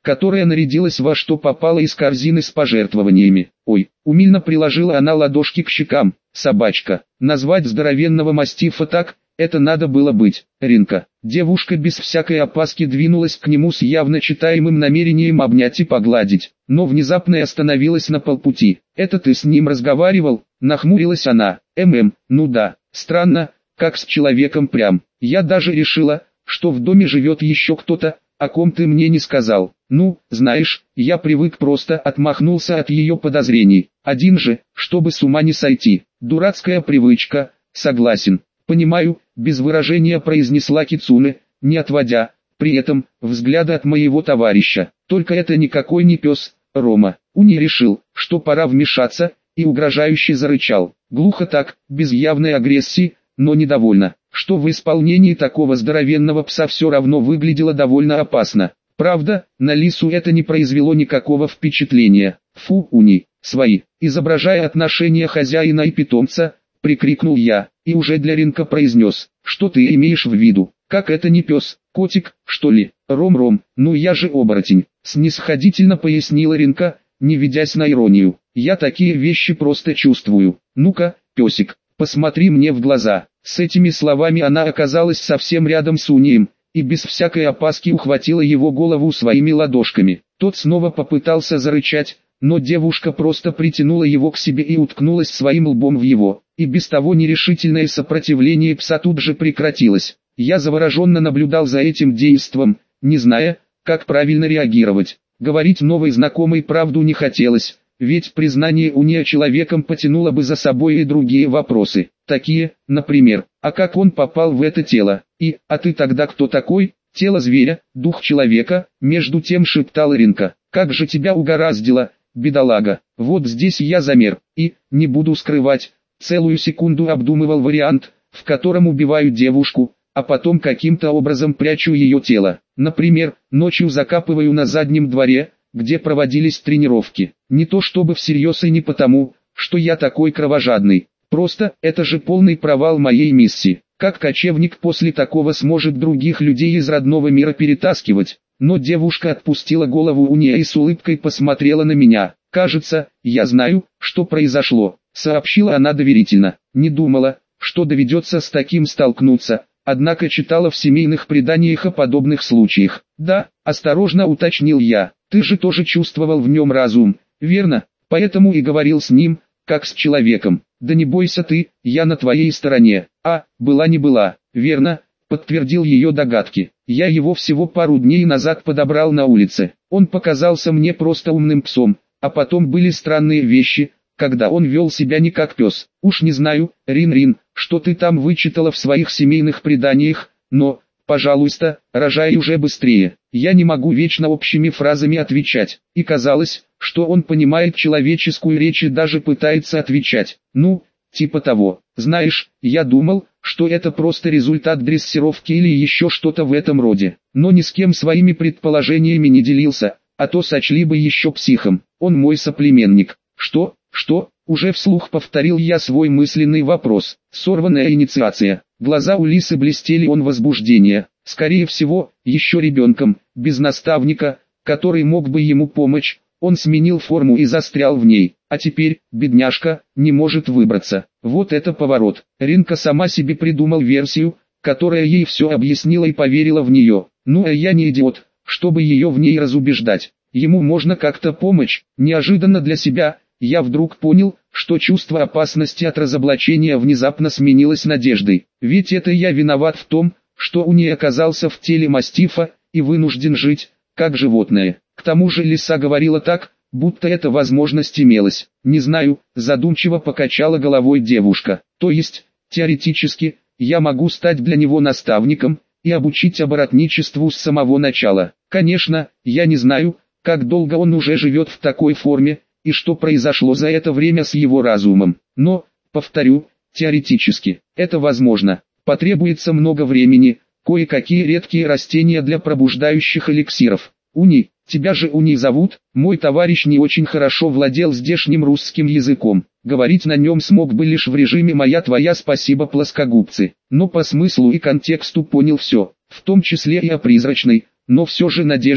которая нарядилась во что попало из корзины с пожертвованиями. Ой, умильно приложила она ладошки к щекам. Собачка. Назвать здоровенного мастифа так, это надо было быть. Ринка. Девушка без всякой опаски двинулась к нему с явно читаемым намерением обнять и погладить, но внезапно остановилась на полпути. «Это ты с ним разговаривал?» — нахмурилась она. «Эм-эм, ну да, странно, как с человеком прям. Я даже решила, что в доме живет еще кто-то, о ком ты мне не сказал». «Ну, знаешь, я привык просто», — отмахнулся от ее подозрений. «Один же, чтобы с ума не сойти. Дурацкая привычка, согласен». «Понимаю», — без выражения произнесла Кицуне, не отводя, при этом, взгляда от моего товарища. «Только это никакой не пес, Рома». Уни решил, что пора вмешаться, и угрожающе зарычал. Глухо так, без явной агрессии, но недовольно, что в исполнении такого здоровенного пса все равно выглядело довольно опасно. Правда, на Лису это не произвело никакого впечатления. «Фу, Уни, свои», изображая отношения хозяина и питомца, прикрикнул я, и уже для Ринка произнес: «Что ты имеешь в виду? Как это не пес, котик, что ли?» «Ром-ром, ну я же оборотень», снисходительно пояснила Ринка, не ведясь на иронию. «Я такие вещи просто чувствую. Ну-ка, песик, посмотри мне в глаза». С этими словами она оказалась совсем рядом с Унием, и без всякой опаски ухватила его голову своими ладошками. Тот снова попытался зарычать, но девушка просто притянула его к себе и уткнулась своим лбом в его, и без того нерешительное сопротивление пса тут же прекратилось. Я завороженно наблюдал за этим действом, не зная, как правильно реагировать. Говорить новой знакомой правду не хотелось, ведь признание Уния человеком потянуло бы за собой и другие вопросы, такие, например, а как он попал в это тело, и, а ты тогда кто такой? Тело зверя, дух человека, между тем шептала Ринка. Как же тебя угораздило, бедолага. Вот здесь я замер, и, не буду скрывать, целую секунду обдумывал вариант, в котором убиваю девушку, а потом каким-то образом прячу ее тело. Например, ночью закапываю на заднем дворе, где проводились тренировки. Не то чтобы всерьез и не потому, что я такой кровожадный. Просто, это же полный провал моей миссии. Как кочевник после такого сможет других людей из родного мира перетаскивать? Но девушка отпустила голову Уния и с улыбкой посмотрела на меня. «Кажется, я знаю, что произошло», — сообщила она доверительно. Не думала, что доведется с таким столкнуться, однако читала в семейных преданиях о подобных случаях. «Да», — осторожно уточнил я, — «ты же тоже чувствовал в нем разум, верно? Поэтому и говорил с ним, как с человеком». «Да не бойся ты, я на твоей стороне». «А, была не была, верно?» — подтвердил ее догадки. «Я его всего пару дней назад подобрал на улице. Он показался мне просто умным псом, а потом были странные вещи, когда он вел себя не как пес. Уж не знаю, Рин-Рин, что ты там вычитала в своих семейных преданиях, но, пожалуйста, рожай уже быстрее». Я не могу вечно общими фразами отвечать, и казалось, что он понимает человеческую речь и даже пытается отвечать. Ну, типа того. Знаешь, я думал, что это просто результат дрессировки или еще что-то в этом роде, но ни с кем своими предположениями не делился, а то сочли бы еще психом. Он мой соплеменник. Что, что? Уже вслух повторил я свой мысленный вопрос. Сорванная инициация. Глаза у Лисы блестели от возбуждения. Скорее всего, еще ребенком, без наставника, который мог бы ему помочь. Он сменил форму и застрял в ней, а теперь, бедняжка, не может выбраться. Вот это поворот. Ринка сама себе придумал версию, которая ей все объяснила и поверила в нее. Ну а я не идиот, чтобы ее в ней разубеждать. Ему можно как-то помочь. Неожиданно для себя, я вдруг понял, что чувство опасности от разоблачения внезапно сменилось надеждой. Ведь это я виноват в том, что Уни оказался в теле мастифа, и вынужден жить, как животное. К тому же Лиса говорила так, будто эта возможность имелась. Не знаю, задумчиво покачала головой девушка. То есть, теоретически, я могу стать для него наставником, и обучить оборотничеству с самого начала. Конечно, я не знаю, как долго он уже живет в такой форме, и что произошло за это время с его разумом. Но, повторю, теоретически, это возможно. Потребуется много времени, кое-какие редкие растения для пробуждающих эликсиров. Уни, тебя же Уни зовут? Мой товарищ не очень хорошо владел здешним русским языком. Говорить на нем смог бы лишь в режиме «моя твоя спасибо плоскогубцы». Но по смыслу и контексту понял все, в том числе и о призрачной, но все же надежде,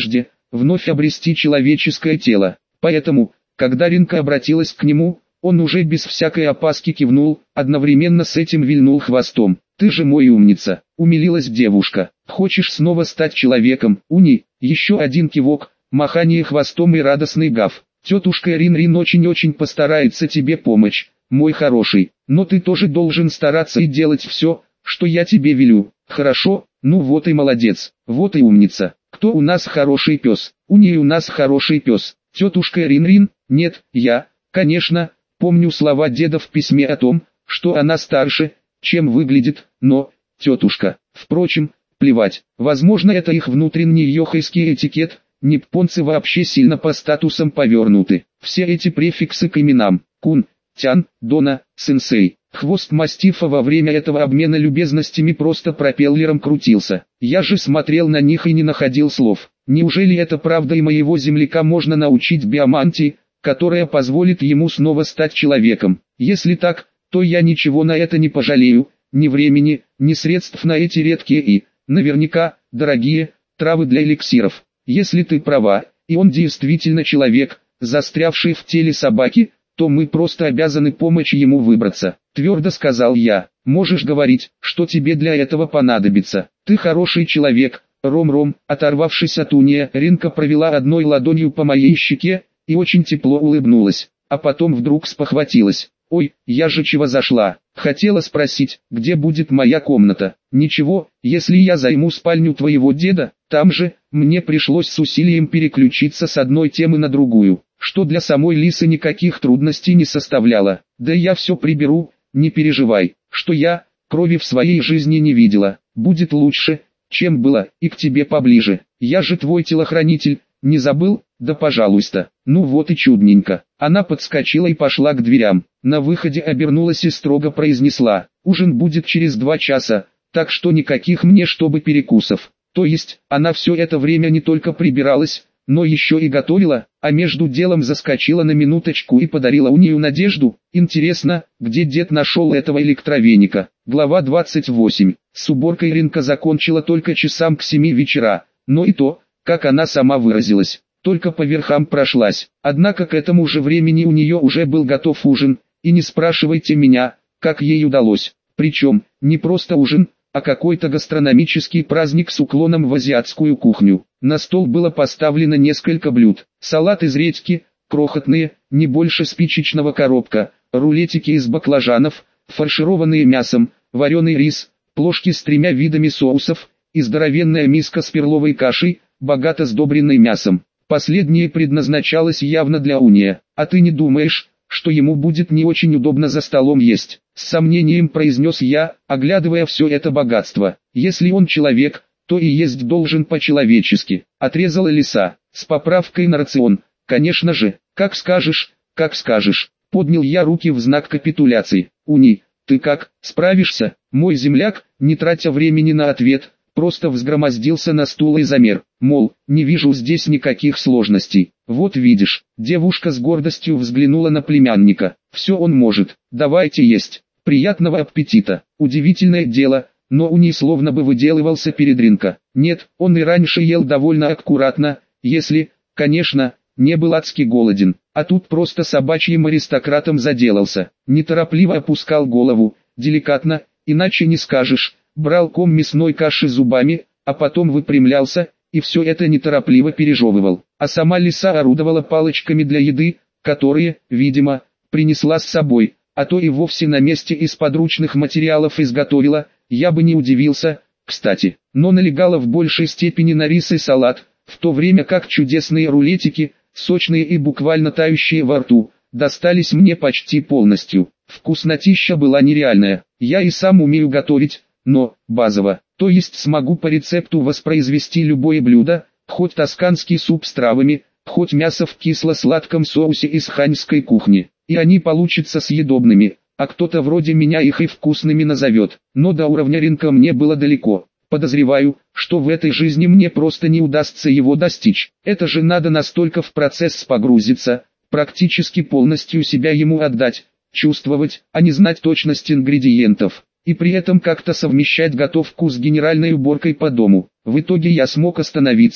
вновь обрести человеческое тело. Поэтому, когда Ринка обратилась к нему, он уже без всякой опаски кивнул, одновременно с этим вильнул хвостом. «Ты же мой умница», — умилилась девушка. «Хочешь снова стать человеком, Уни?» Еще один кивок, махание хвостом и радостный гав. «Тетушка Рин-Рин очень-очень постарается тебе помочь, мой хороший, но ты тоже должен стараться и делать все, что я тебе велю, хорошо? Ну вот и молодец, вот и умница. Кто у нас хороший пес? Уни у нас хороший пес. Тетушка Рин-Рин? Нет, я, конечно, помню слова деда в письме о том, что она старше, чем выглядит, но, тетушка, впрочем, плевать, возможно это их внутренний йохайский этикет, японцы вообще сильно по статусам повернуты. Все эти префиксы к именам, кун, тян, дона, сенсей. Хвост мастифа во время этого обмена любезностями просто пропеллером крутился. Я же смотрел на них и не находил слов. Неужели это правда и моего земляка можно научить биомантии, которая позволит ему снова стать человеком? Если так, то я ничего на это не пожалею, ни времени, ни средств на эти редкие и, наверняка, дорогие, травы для эликсиров. Если ты права, и он действительно человек, застрявший в теле собаки, то мы просто обязаны помочь ему выбраться. Твердо сказал я, можешь говорить, что тебе для этого понадобится. Ты хороший человек, Ром-Ром. Оторвавшись от уния, Ринка провела одной ладонью по моей щеке, и очень тепло улыбнулась, а потом вдруг спохватилась. «Ой, я же чего зашла? Хотела спросить, где будет моя комната?» «Ничего, если я займу спальню твоего деда, там же». Мне пришлось с усилием переключиться с одной темы на другую, что для самой Лисы никаких трудностей не составляло. «Да я все приберу, не переживай, что я, крови в своей жизни не видела. Будет лучше, чем было, и к тебе поближе. Я же твой телохранитель, не забыл? Да пожалуйста». Ну вот и чудненько. Она подскочила и пошла к дверям. На выходе обернулась и строго произнесла: «Ужин будет через два часа, так что никаких мне чтобы перекусов». То есть, она все это время не только прибиралась, но еще и готовила, а между делом заскочила на минуточку и подарила Унию надежду. Интересно, где дед нашел этого электровеника? Глава двадцать восемь. С уборкой Ринка закончила только часам к семи вечера, но и то, как она сама выразилась, только по верхам прошлась. Однако к этому же времени у нее уже был готов ужин, и не спрашивайте меня, как ей удалось. Причем, не просто ужин, а какой-то гастрономический праздник с уклоном в азиатскую кухню. На стол было поставлено несколько блюд. Салат из редьки, крохотные, не больше спичечного коробка, рулетики из баклажанов, фаршированные мясом, вареный рис, плошки с тремя видами соусов, и здоровенная миска с перловой кашей, богато сдобренной мясом. Последнее предназначалось явно для уния. «А ты не думаешь, что ему будет не очень удобно за столом есть?» С сомнением произнес я, оглядывая все это богатство. «Если он человек, то и есть должен по-человечески», — отрезала Лиса, с поправкой на рацион. «Конечно же, как скажешь, как скажешь». Поднял я руки в знак капитуляции. «Уни, ты как, справишься?» Мой земляк, не тратя времени на ответ, просто взгромоздился на стул и замер, мол, не вижу здесь никаких сложностей. «Вот видишь», девушка с гордостью взглянула на племянника. «Все он может, давайте есть. Приятного аппетита». Удивительное дело, но Уни словно бы выделывался перед Ринка. Нет, он и раньше ел довольно аккуратно, если, конечно, не был адски голоден, а тут просто собачьим аристократом заделался. Неторопливо опускал голову, деликатно, иначе не скажешь, брал ком мясной каши зубами, а потом выпрямлялся, и все это неторопливо пережевывал. А сама Лиса орудовала палочками для еды, которые, видимо, принесла с собой, а то и вовсе на месте из подручных материалов изготовила, я бы не удивился, кстати. Но налегала в большей степени на рис и салат, в то время как чудесные рулетики, сочные и буквально тающие во рту, достались мне почти полностью. Вкуснотища была нереальная. Я и сам умею готовить, но, базово, то есть смогу по рецепту воспроизвести любое блюдо, хоть тосканский суп с травами, хоть мясо в кисло-сладком соусе из ханьской кухни, и они получатся съедобными, а кто-то вроде меня их и вкусными назовет, но до уровня Ринка мне было далеко. Подозреваю, что в этой жизни мне просто не удастся его достичь. Это же надо настолько в процесс погрузиться, практически полностью себя ему отдать, чувствовать, а не знать точность ингредиентов, и при этом как-то совмещать готовку с генеральной уборкой по дому. В итоге я смог остановиться,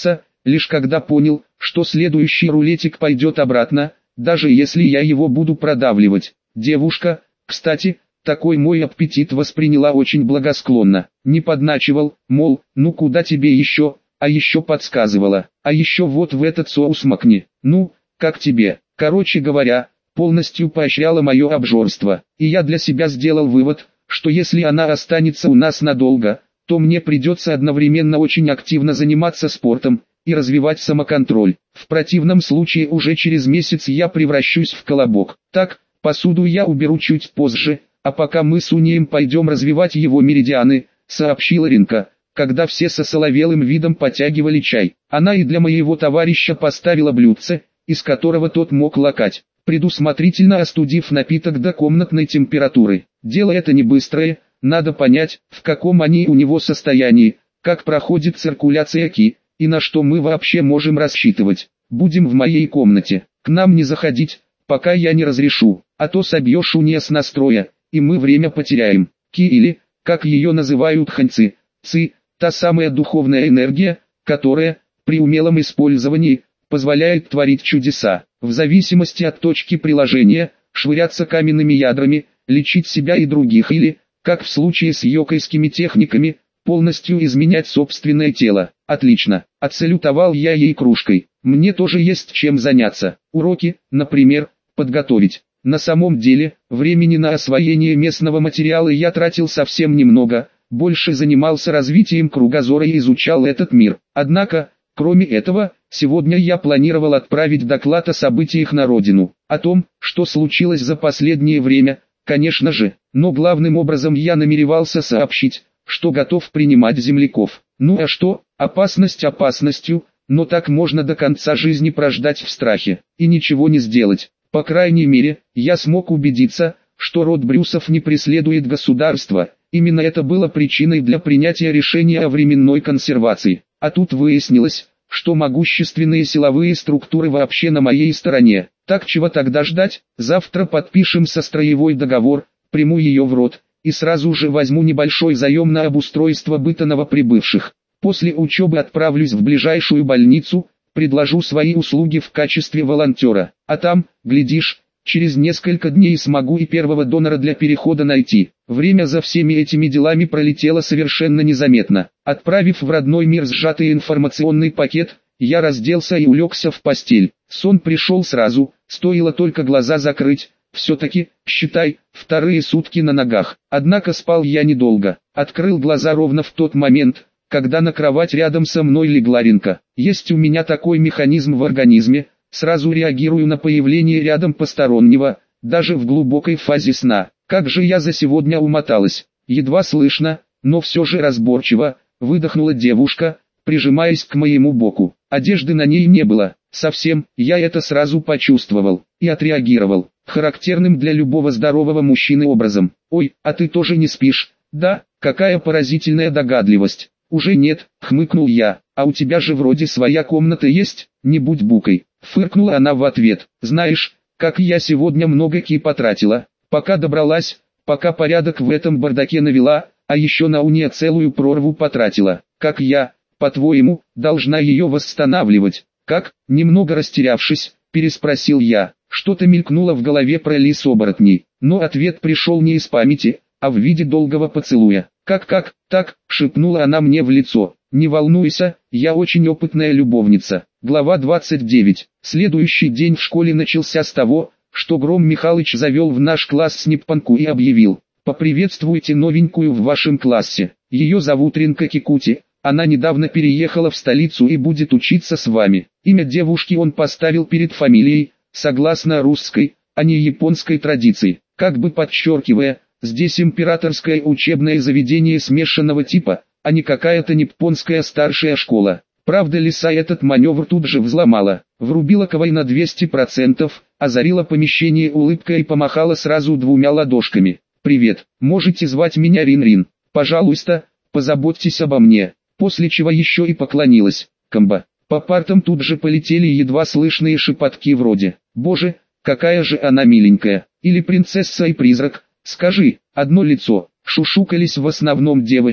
лишь когда понял, что следующий рулетик пойдет обратно, даже если я его буду продавливать. Девушка, кстати, такой мой аппетит восприняла очень благосклонно. Не подначивал, мол, ну куда тебе еще, а еще подсказывала, а еще вот в этот соус макни, ну, как тебе. Короче говоря, полностью поощряла мое обжорство. И я для себя сделал вывод, что если она останется у нас надолго, то мне придется одновременно очень активно заниматься спортом и развивать самоконтроль. В противном случае уже через месяц я превращусь в колобок. Так, посуду я уберу чуть позже, а пока мы с Унием пойдем развивать его меридианы, сообщила Ринка, когда все со соловелым видом потягивали чай. Она и для моего товарища поставила блюдце, из которого тот мог лакать, предусмотрительно остудив напиток до комнатной температуры. Дело это не быстрое, надо понять, в каком они у него состоянии, как проходит циркуляция ки, и на что мы вообще можем рассчитывать. Будем в моей комнате, к нам не заходить, пока я не разрешу, а то собьешь Уния с настроя, и мы время потеряем. Ки или, как ее называют ханьцы, ци, та самая духовная энергия, которая, при умелом использовании, позволяет творить чудеса. В зависимости от точки приложения, швыряться каменными ядрами, лечить себя и других или, как в случае с йокойскими техниками, полностью изменять собственное тело. Отлично, отсалютовал я ей кружкой. Мне тоже есть чем заняться. Уроки, например, подготовить. На самом деле, времени на освоение местного материала я тратил совсем немного, больше занимался развитием кругозора и изучал этот мир. Однако, кроме этого, сегодня я планировал отправить доклад о событиях на родину, о том, что случилось за последнее время, конечно же, но главным образом я намеревался сообщить, что готов принимать земляков. Ну а что, опасность опасностью, но так можно до конца жизни прождать в страхе, и ничего не сделать. По крайней мере, я смог убедиться, что род Брюсов не преследует государство, именно это было причиной для принятия решения о временной консервации. А тут выяснилось, что могущественные силовые структуры вообще на моей стороне. Так чего тогда ждать? Завтра подпишем состроевой договор, приму ее в рот, и сразу же возьму небольшой заем на обустройство быта новоприбывших. После учебы отправлюсь в ближайшую больницу, предложу свои услуги в качестве волонтера. А там, глядишь, через несколько дней смогу и первого донора для перехода найти. Время за всеми этими делами пролетело совершенно незаметно. Отправив в родной мир сжатый информационный пакет, я разделся и улегся в постель. Сон пришел сразу, стоило только глаза закрыть. Все-таки, считай, вторые сутки на ногах. Однако спал я недолго. Открыл глаза ровно в тот момент, когда на кровать рядом со мной легла Ринка. Есть у меня такой механизм в организме, сразу реагирую на появление рядом постороннего, даже в глубокой фазе сна. Как же я за сегодня умоталась. Едва слышно, но все же разборчиво, выдохнула девушка, прижимаясь к моему боку. Одежды на ней не было, совсем, я это сразу почувствовал, и отреагировал, характерным для любого здорового мужчины образом. Ой, а ты тоже не спишь? Да, какая поразительная догадливость. Уже нет, хмыкнул я, а у тебя же вроде своя комната есть, не будь букой. Фыркнула она в ответ. Знаешь, как я сегодня много ки потратила, пока добралась, пока порядок в этом бардаке навела, а еще на Уния целую прорву потратила. Как я, по-твоему, должна ее восстанавливать? Как, немного растерявшись, переспросил я. Что-то мелькнуло в голове про лис-оборотней, но ответ пришел не из памяти, а в виде долгого поцелуя. «Как-как, так», — шепнула она мне в лицо. «Не волнуйся, я очень опытная любовница». Глава двадцать девять. Следующий день в школе начался с того, что Гром Михалыч завел в наш класс Сниппанку и объявил: «Поприветствуйте новенькую в вашем классе. Ее зовут Ринка Кикути, она недавно переехала в столицу и будет учиться с вами». Имя девушки он поставил перед фамилией, согласно русской, а не японской традиции, как бы подчеркивая, здесь императорское учебное заведение смешанного типа, а не какая-то японская старшая школа. Правда, лиса этот маневр тут же взломала, врубила кавай на двести процентов, озарила помещение улыбкой и помахала сразу двумя ладошками. «Привет, можете звать меня Рин-Рин, пожалуйста, позаботьтесь обо мне», после чего еще и поклонилась. Комбо. По партам тут же полетели едва слышные шепотки вроде: «Боже, какая же она миленькая», или «Принцесса и призрак». Скажи, одно лицо. Шушукались в основном девочки,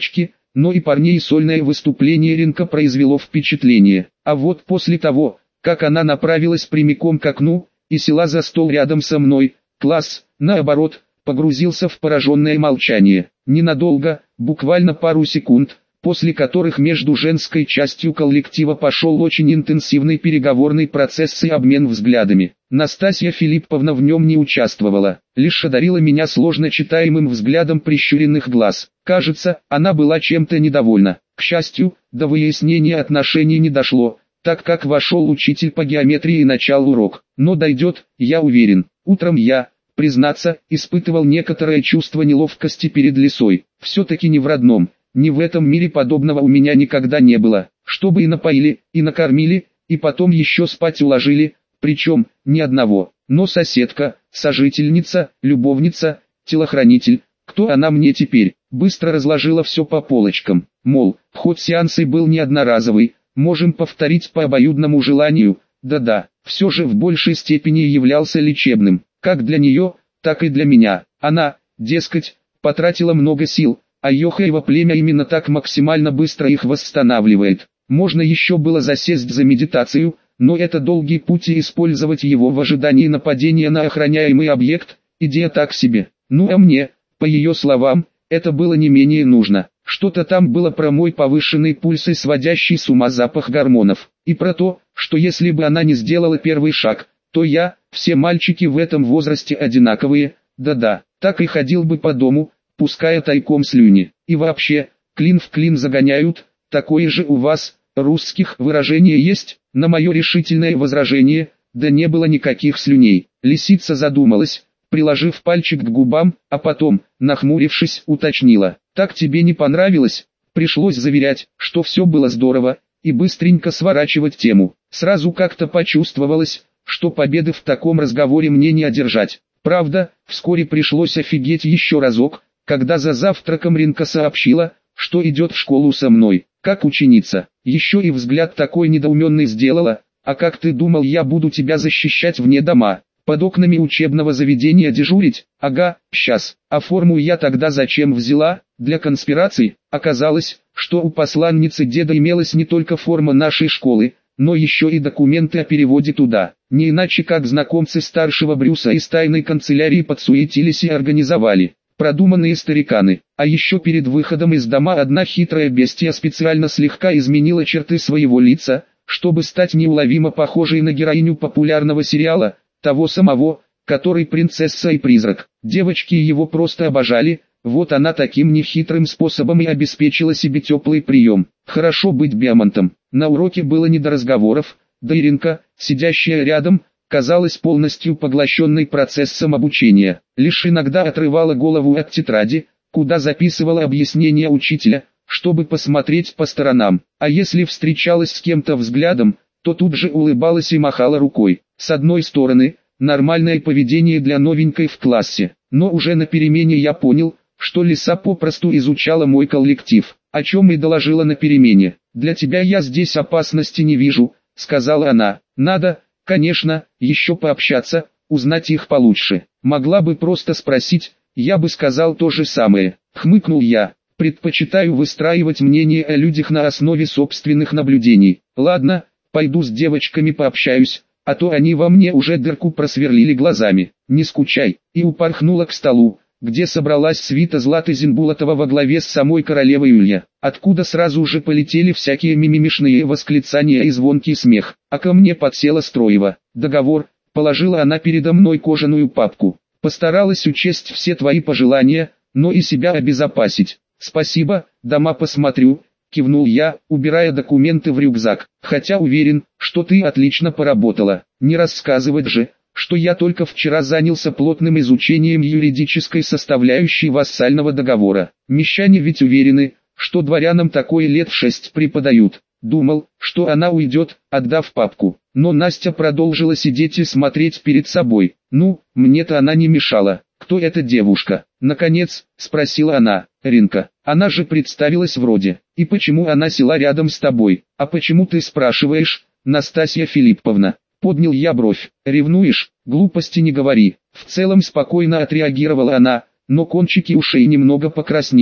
но и парней сольное выступление Ринка произвело впечатление. А вот после того, как она направилась прямиком к окну, и села за стол рядом со мной, класс, наоборот, погрузился в пораженное молчание. Ненадолго, буквально пару секунд, после которых между женской частью коллектива пошел очень интенсивный переговорный процесс и обмен взглядами. Настасья Филипповна в нем не участвовала, лишь одарила меня сложно читаемым взглядом прищуренных глаз. Кажется, она была чем-то недовольна. К счастью, до выяснения отношений не дошло, так как вошел учитель по геометрии и начал урок. Но дойдет, я уверен. Утром я, признаться, испытывал некоторое чувство неловкости перед Лисой. Все-таки не в родном, ни в этом мире подобного у меня никогда не было. Чтобы и напоили, и накормили, и потом еще спать уложили, причем, ни одного. Но соседка, сожительница, любовница, телохранитель, кто она мне теперь, быстро разложила все по полочкам. Мол, ход сеанса был не одноразовый, можем повторить по обоюдному желанию. Да-да, все же в большей степени являлся лечебным, как для нее, так и для меня. Она, дескать, потратила много сил, а Йохаево племя именно так максимально быстро их восстанавливает. Можно еще было засесть за медитацию, но это долгий путь и использовать его в ожидании нападения на охраняемый объект, идея так себе. Ну а мне, по ее словам, это было не менее нужно. Что-то там было про мой повышенный пульс и сводящий с ума запах гормонов, и про то, что если бы она не сделала первый шаг, то я, все мальчики в этом возрасте одинаковые, да-да, так и ходил бы по дому, пуская тайком слюни. И вообще, клин в клин загоняют, такое же у вас, русских, выражение есть? На мое решительное возражение, да не было никаких слюней. Лисица задумалась, приложив пальчик к губам, а потом, нахмурившись, уточнила: «Так тебе не понравилось?» Пришлось заверять, что все было здорово, и быстренько сворачивать тему. Сразу как-то почувствовалось, что победы в таком разговоре мне не одержать. Правда, вскоре пришлось офигеть еще разок, когда за завтраком Ринка сообщила, что идет в школу со мной, как ученица. Еще и взгляд такой недоуменный сделала: «А как ты думал, я буду тебя защищать вне дома? Под окнами учебного заведения дежурить? Ага, щас. А форму я тогда зачем взяла? Для конспираций?» Оказалось, что у посланницы деда имелась не только форма нашей школы, но еще и документы о переводе туда. Не иначе как знакомцы старшего Брюса из тайной канцелярии подсуетились и организовали. Продуманные стариканы. А еще перед выходом из дома одна хитрая бестия специально слегка изменила черты своего лица, чтобы стать неуловимо похожей на героиню популярного сериала, того самого, который «Принцесса и призрак». Девочки его просто обожали, вот она таким нехитрым способом и обеспечила себе теплый прием. Хорошо быть биомантом. На уроке было не до разговоров, да и Ринка, сидящая рядом, казалась полностью поглощенной процессом обучения. Лишь иногда отрывала голову от тетради, куда записывала объяснения учителя, чтобы посмотреть по сторонам. А если встречалась с кем-то взглядом, то тут же улыбалась и махала рукой. С одной стороны, нормальное поведение для новенькой в классе, но уже на перемене я понял, что Лиса попросту изучала мой коллектив, о чем и доложила на перемене. «Для тебя я здесь опасности не вижу», — сказала она. «Надо, конечно, еще пообщаться, узнать их получше. Могла бы просто спросить, я бы сказал то же самое», — хмыкнул я. «Предпочитаю выстраивать мнение о людях на основе собственных наблюдений. Ладно, пойду с девочками пообщаюсь, а то они во мне уже дырку просверлили глазами. Не скучай», и упорхнула к столу, где собралась свита Златы Зинбулатова во главе с самой королевой Улья, откуда сразу же полетели всякие мимимишные восклицания и звонкий смех. А ко мне подсела Строева. «Договор», — положила она передо мной кожаную папку. «Постаралась учесть все твои пожелания, но и себя обезопасить». «Спасибо, дома посмотрю», — кивнул я, убирая документы в рюкзак. «Хотя уверен, что ты отлично поработала. Не рассказывать же, что я только вчера занялся плотным изучением юридической составляющей вассального договора. Мещане ведь уверены, что дворянам такое лет в шесть преподают». Думал, что она уйдет, отдав папку. Но Настя продолжила сидеть и смотреть перед собой. «Ну, мне-то она не мешала. Кто эта девушка?» Наконец, спросила она. «Ринка. Она же представилась вроде. И почему она села рядом с тобой? А почему ты спрашиваешь, Настасья Филипповна?» Поднял я бровь. «Ревнуешь? Глупости не говори». В целом спокойно отреагировала она, но кончики ушей немного покраснели.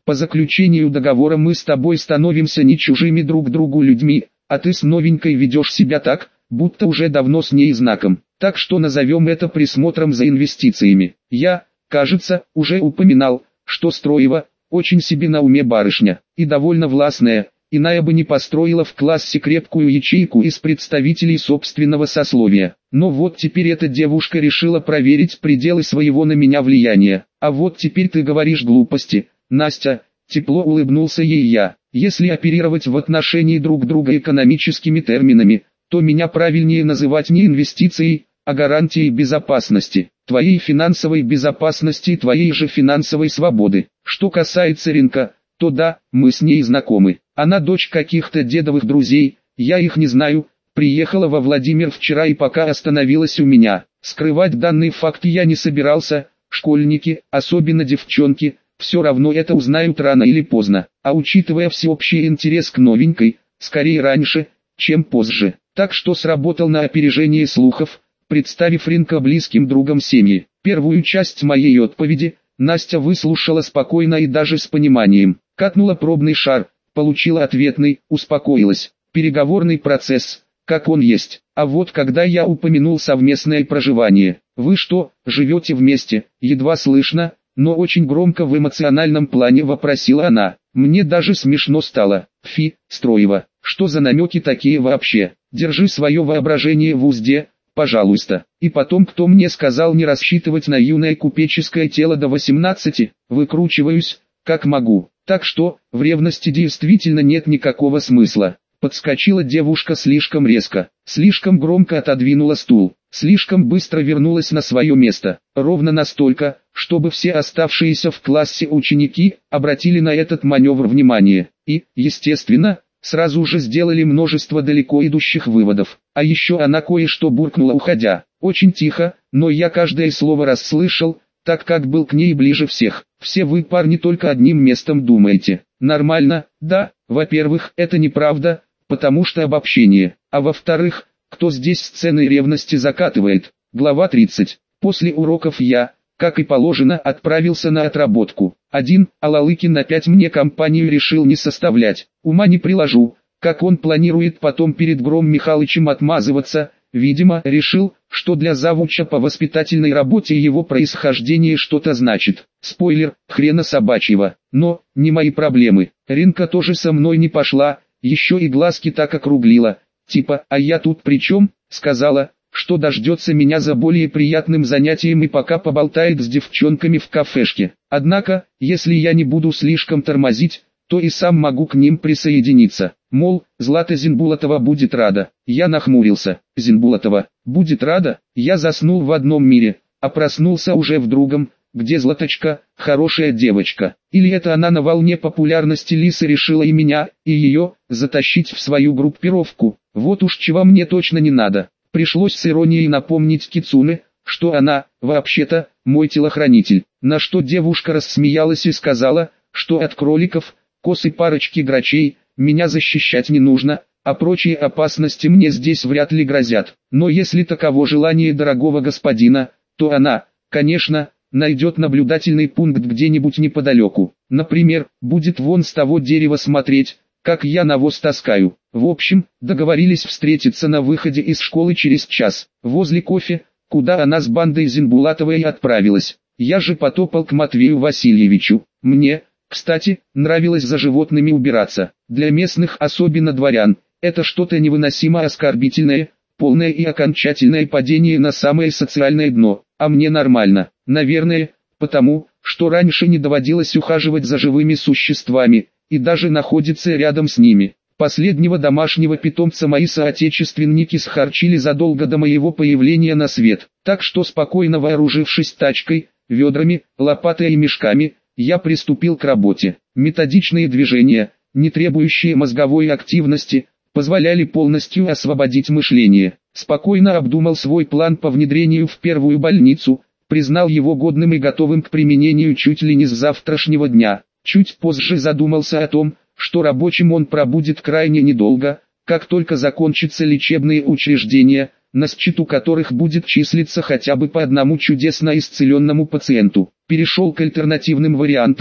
По заключению договора мы с тобой становимся не чужими друг другу людьми, а ты с новенькой ведешь себя так, будто уже давно с ней знаком. Так что назовем это присмотром за инвестициями. Я, кажется, уже упоминал, что Строева очень себе на уме барышня, и довольно властная, иная бы не построила в классе крепкую ячейку из представителей собственного сословия. Но вот теперь эта девушка решила проверить пределы своего на меня влияния. А вот теперь ты говоришь глупости, Настя, тепло улыбнулся ей я. Если оперировать в отношении друг друга экономическими терминами, то меня правильнее называть не инвестицией, а гарантией безопасности, твоей финансовой безопасности и твоей же финансовой свободы. Что касается рынка, то да, мы с ней знакомы. Она дочь каких-то дедовых друзей, я их не знаю, приехала во Владимир вчера и пока остановилась у меня. Скрывать данный факт я не собирался, школьники, особенно девчонки, все равно это узнают рано или поздно, а учитывая всеобщий интерес к новенькой, скорее раньше, чем позже. Так что сработал на опережение слухов, представив рынка близким другом семьи. Первую часть моей отповеди Настя выслушала спокойно и даже с пониманием. Катнула пробный шар, получила ответный, успокоилась. Переговорный процесс, как он есть. А вот когда я упомянул совместное проживание, вы что, живете вместе, едва слышно, но очень громко в эмоциональном плане вопросила она. Мне даже смешно стало. Фи, Строева, что за намеки такие вообще? Держи свое воображение в узде, пожалуйста. И потом, кто мне сказал не рассчитывать на юное купеческое тело до восемнадцати, выкручиваюсь, как могу. Так что, в ревности действительно нет никакого смысла. Подскочила девушка слишком резко, слишком громко отодвинула стул, слишком быстро вернулась на свое место, ровно настолько, чтобы все оставшиеся в классе ученики обратили на этот маневр внимание, и, естественно, сразу же сделали множество далеко идущих выводов. А еще она кое-что буркнула уходя, очень тихо, но я каждое слово расслышал, так как был к ней ближе всех. Все вы, парни, только одним местом думаете. Нормально, да, во-первых, это неправда, потому что обобщение, а во-вторых, кто здесь сцены ревности закатывает. Глава тридцать. После уроков я, как и положено, отправился на отработку. Один, а Лалыкин на пять мне компанию решил не составлять. Ума не приложу, как он планирует потом перед Гром Михалычем отмазываться. Видимо, решил, что для завуча по воспитательной работе его происхождение что-то значит. Спойлер, хрена собачьего. Но, не мои проблемы. Ринка тоже со мной не пошла, еще и глазки так округлила. Типа, а я тут при чем? Сказала, что дождется меня за более приятным занятием и пока поболтает с девчонками в кафешке. Однако, если я не буду слишком тормозить, то и сам могу к ним присоединиться. Мол, Злата Зинбулатова будет рада. Я нахмурился. Зинбулатова будет рада? Я заснул в одном мире, а проснулся уже в другом, где Златочка, хорошая девочка. Или это она на волне популярности Лисы решила и меня, и ее, затащить в свою группировку. Вот уж чего мне точно не надо. Пришлось с иронией напомнить Кицуне, что она, вообще-то, мой телохранитель. На что девушка рассмеялась и сказала, что от кроликов, коз и парочки грачей, меня защищать не нужно, а прочие опасности мне здесь вряд ли грозят. Но если таково желание дорогого господина, то она, конечно, найдет наблюдательный пункт где-нибудь неподалеку. Например, будет вон с того дерева смотреть, как я навоз таскаю. В общем, договорились встретиться на выходе из школы через час, возле кофе, куда она с бандой Зинбулатовой и отправилась. Я же потопал к Матвею Васильевичу. Мне, кстати, нравилось за животными убираться. Для местных, особенно дворян, это что-то невыносимо оскорбительное, полное и окончательное падение на самое социальное дно. А мне нормально, наверное, потому, что раньше не доводилось ухаживать за живыми существами, и даже находиться рядом с ними. Последнего домашнего питомца мои соотечественники схарчили задолго до моего появления на свет. Так что спокойно вооружившись тачкой, ведрами, лопатой и мешками, я приступил к работе. Методичные движения, не требующие мозговой активности, позволяли полностью освободить мышление. Спокойно обдумал свой план по внедрению в первую больницу, признал его годным и готовым к применению чуть ли не с завтрашнего дня. Чуть позже задумался о том, что рабочим он пробудет крайне недолго, как только закончатся лечебные учреждения, на счету которых будет числиться хотя бы по одному чудесно исцеленному пациенту. Перешел к альтернативным вариантам,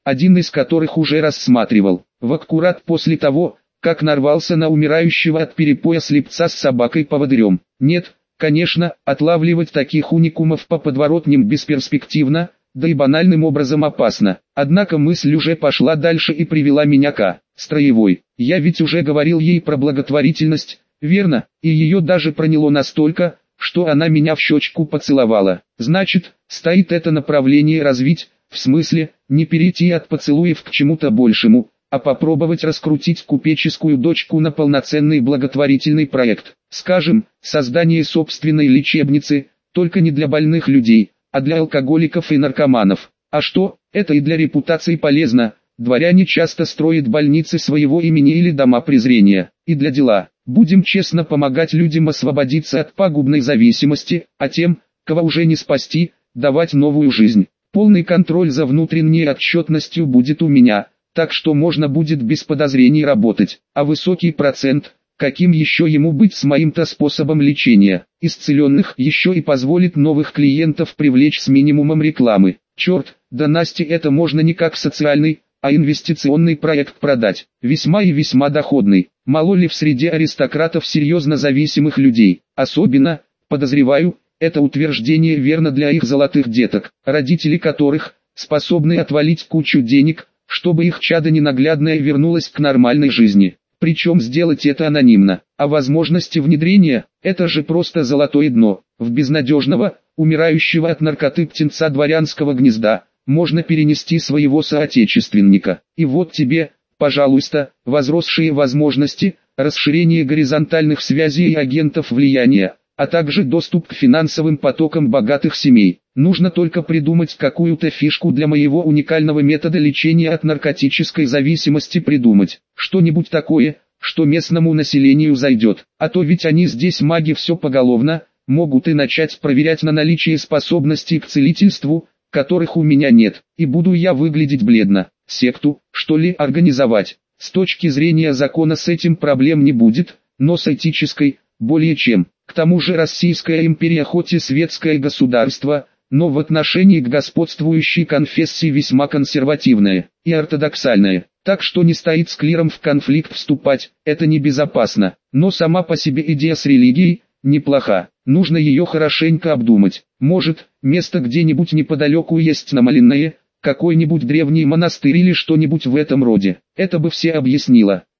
один из которых уже рассматривал. В аккурат после того, как нарвался на умирающего от перепоя слепца с собакой-поводырем. Нет, конечно, отлавливать таких уникумов по подворотням бесперспективно, да и банальным образом опасно. Однако мысль уже пошла дальше и привела меня к Строевой. Я ведь уже говорил ей про благотворительность, верно, и ее даже проняло настолько, что она меня в щечку поцеловала. Значит, стоит это направление развить, в смысле, не перейти от поцелуев к чему-то большему, а попробовать раскрутить купеческую дочку на полноценный благотворительный проект. Скажем, создание собственной лечебницы, только не для больных людей, а для алкоголиков и наркоманов. А что, это и для репутации полезно. Дворяне часто строят больницы своего имени или дома презрения. И для дела. Будем честно помогать людям освободиться от пагубной зависимости, а тем, кого уже не спасти, давать новую жизнь. Полный контроль за внутренней отчетностью будет у меня, так что можно будет без подозрений работать. А высокий процент, каким еще ему быть с моим-то способом лечения, исцеленных еще и позволит новых клиентов привлечь с минимумом рекламы. Черт, да Насте это можно не как социальный, а инвестиционный проект продать, весьма и весьма доходный. Мало ли в среде аристократов серьезно зависимых людей, особенно, подозреваю, это утверждение верно для их золотых деток, родители которых способны отвалить кучу денег, чтобы их чадо ненаглядное вернулось к нормальной жизни. Причем сделать это анонимно, а возможности внедрения – это же просто золотое дно. В безнадежного, умирающего от наркоты птенца дворянского гнезда можно перенести своего соотечественника. И вот тебе, пожалуйста, возросшие возможности, расширение горизонтальных связей и агентов влияния, а также доступ к финансовым потокам богатых семей. Нужно только придумать какую-то фишку для моего уникального метода лечения от наркотической зависимости придумать. Что-нибудь такое, что местному населению зайдет. А то ведь они здесь маги все поголовно, могут и начать проверять на наличие способностей к целительству, которых у меня нет. И буду я выглядеть бледно. Секту, что ли, организовать? С точки зрения закона с этим проблем не будет, но с этической, более чем. К тому же Российская империя хоть и светское государство, но в отношении к господствующей конфессии весьма консервативная и ортодоксальная, так что не стоит с клиром в конфликт вступать, это небезопасно. Но сама по себе идея с религией неплоха, нужно ее хорошенько обдумать. Может, место где-нибудь неподалеку есть намаленное, какой-нибудь древний монастырь или что-нибудь в этом роде, это бы все объяснило.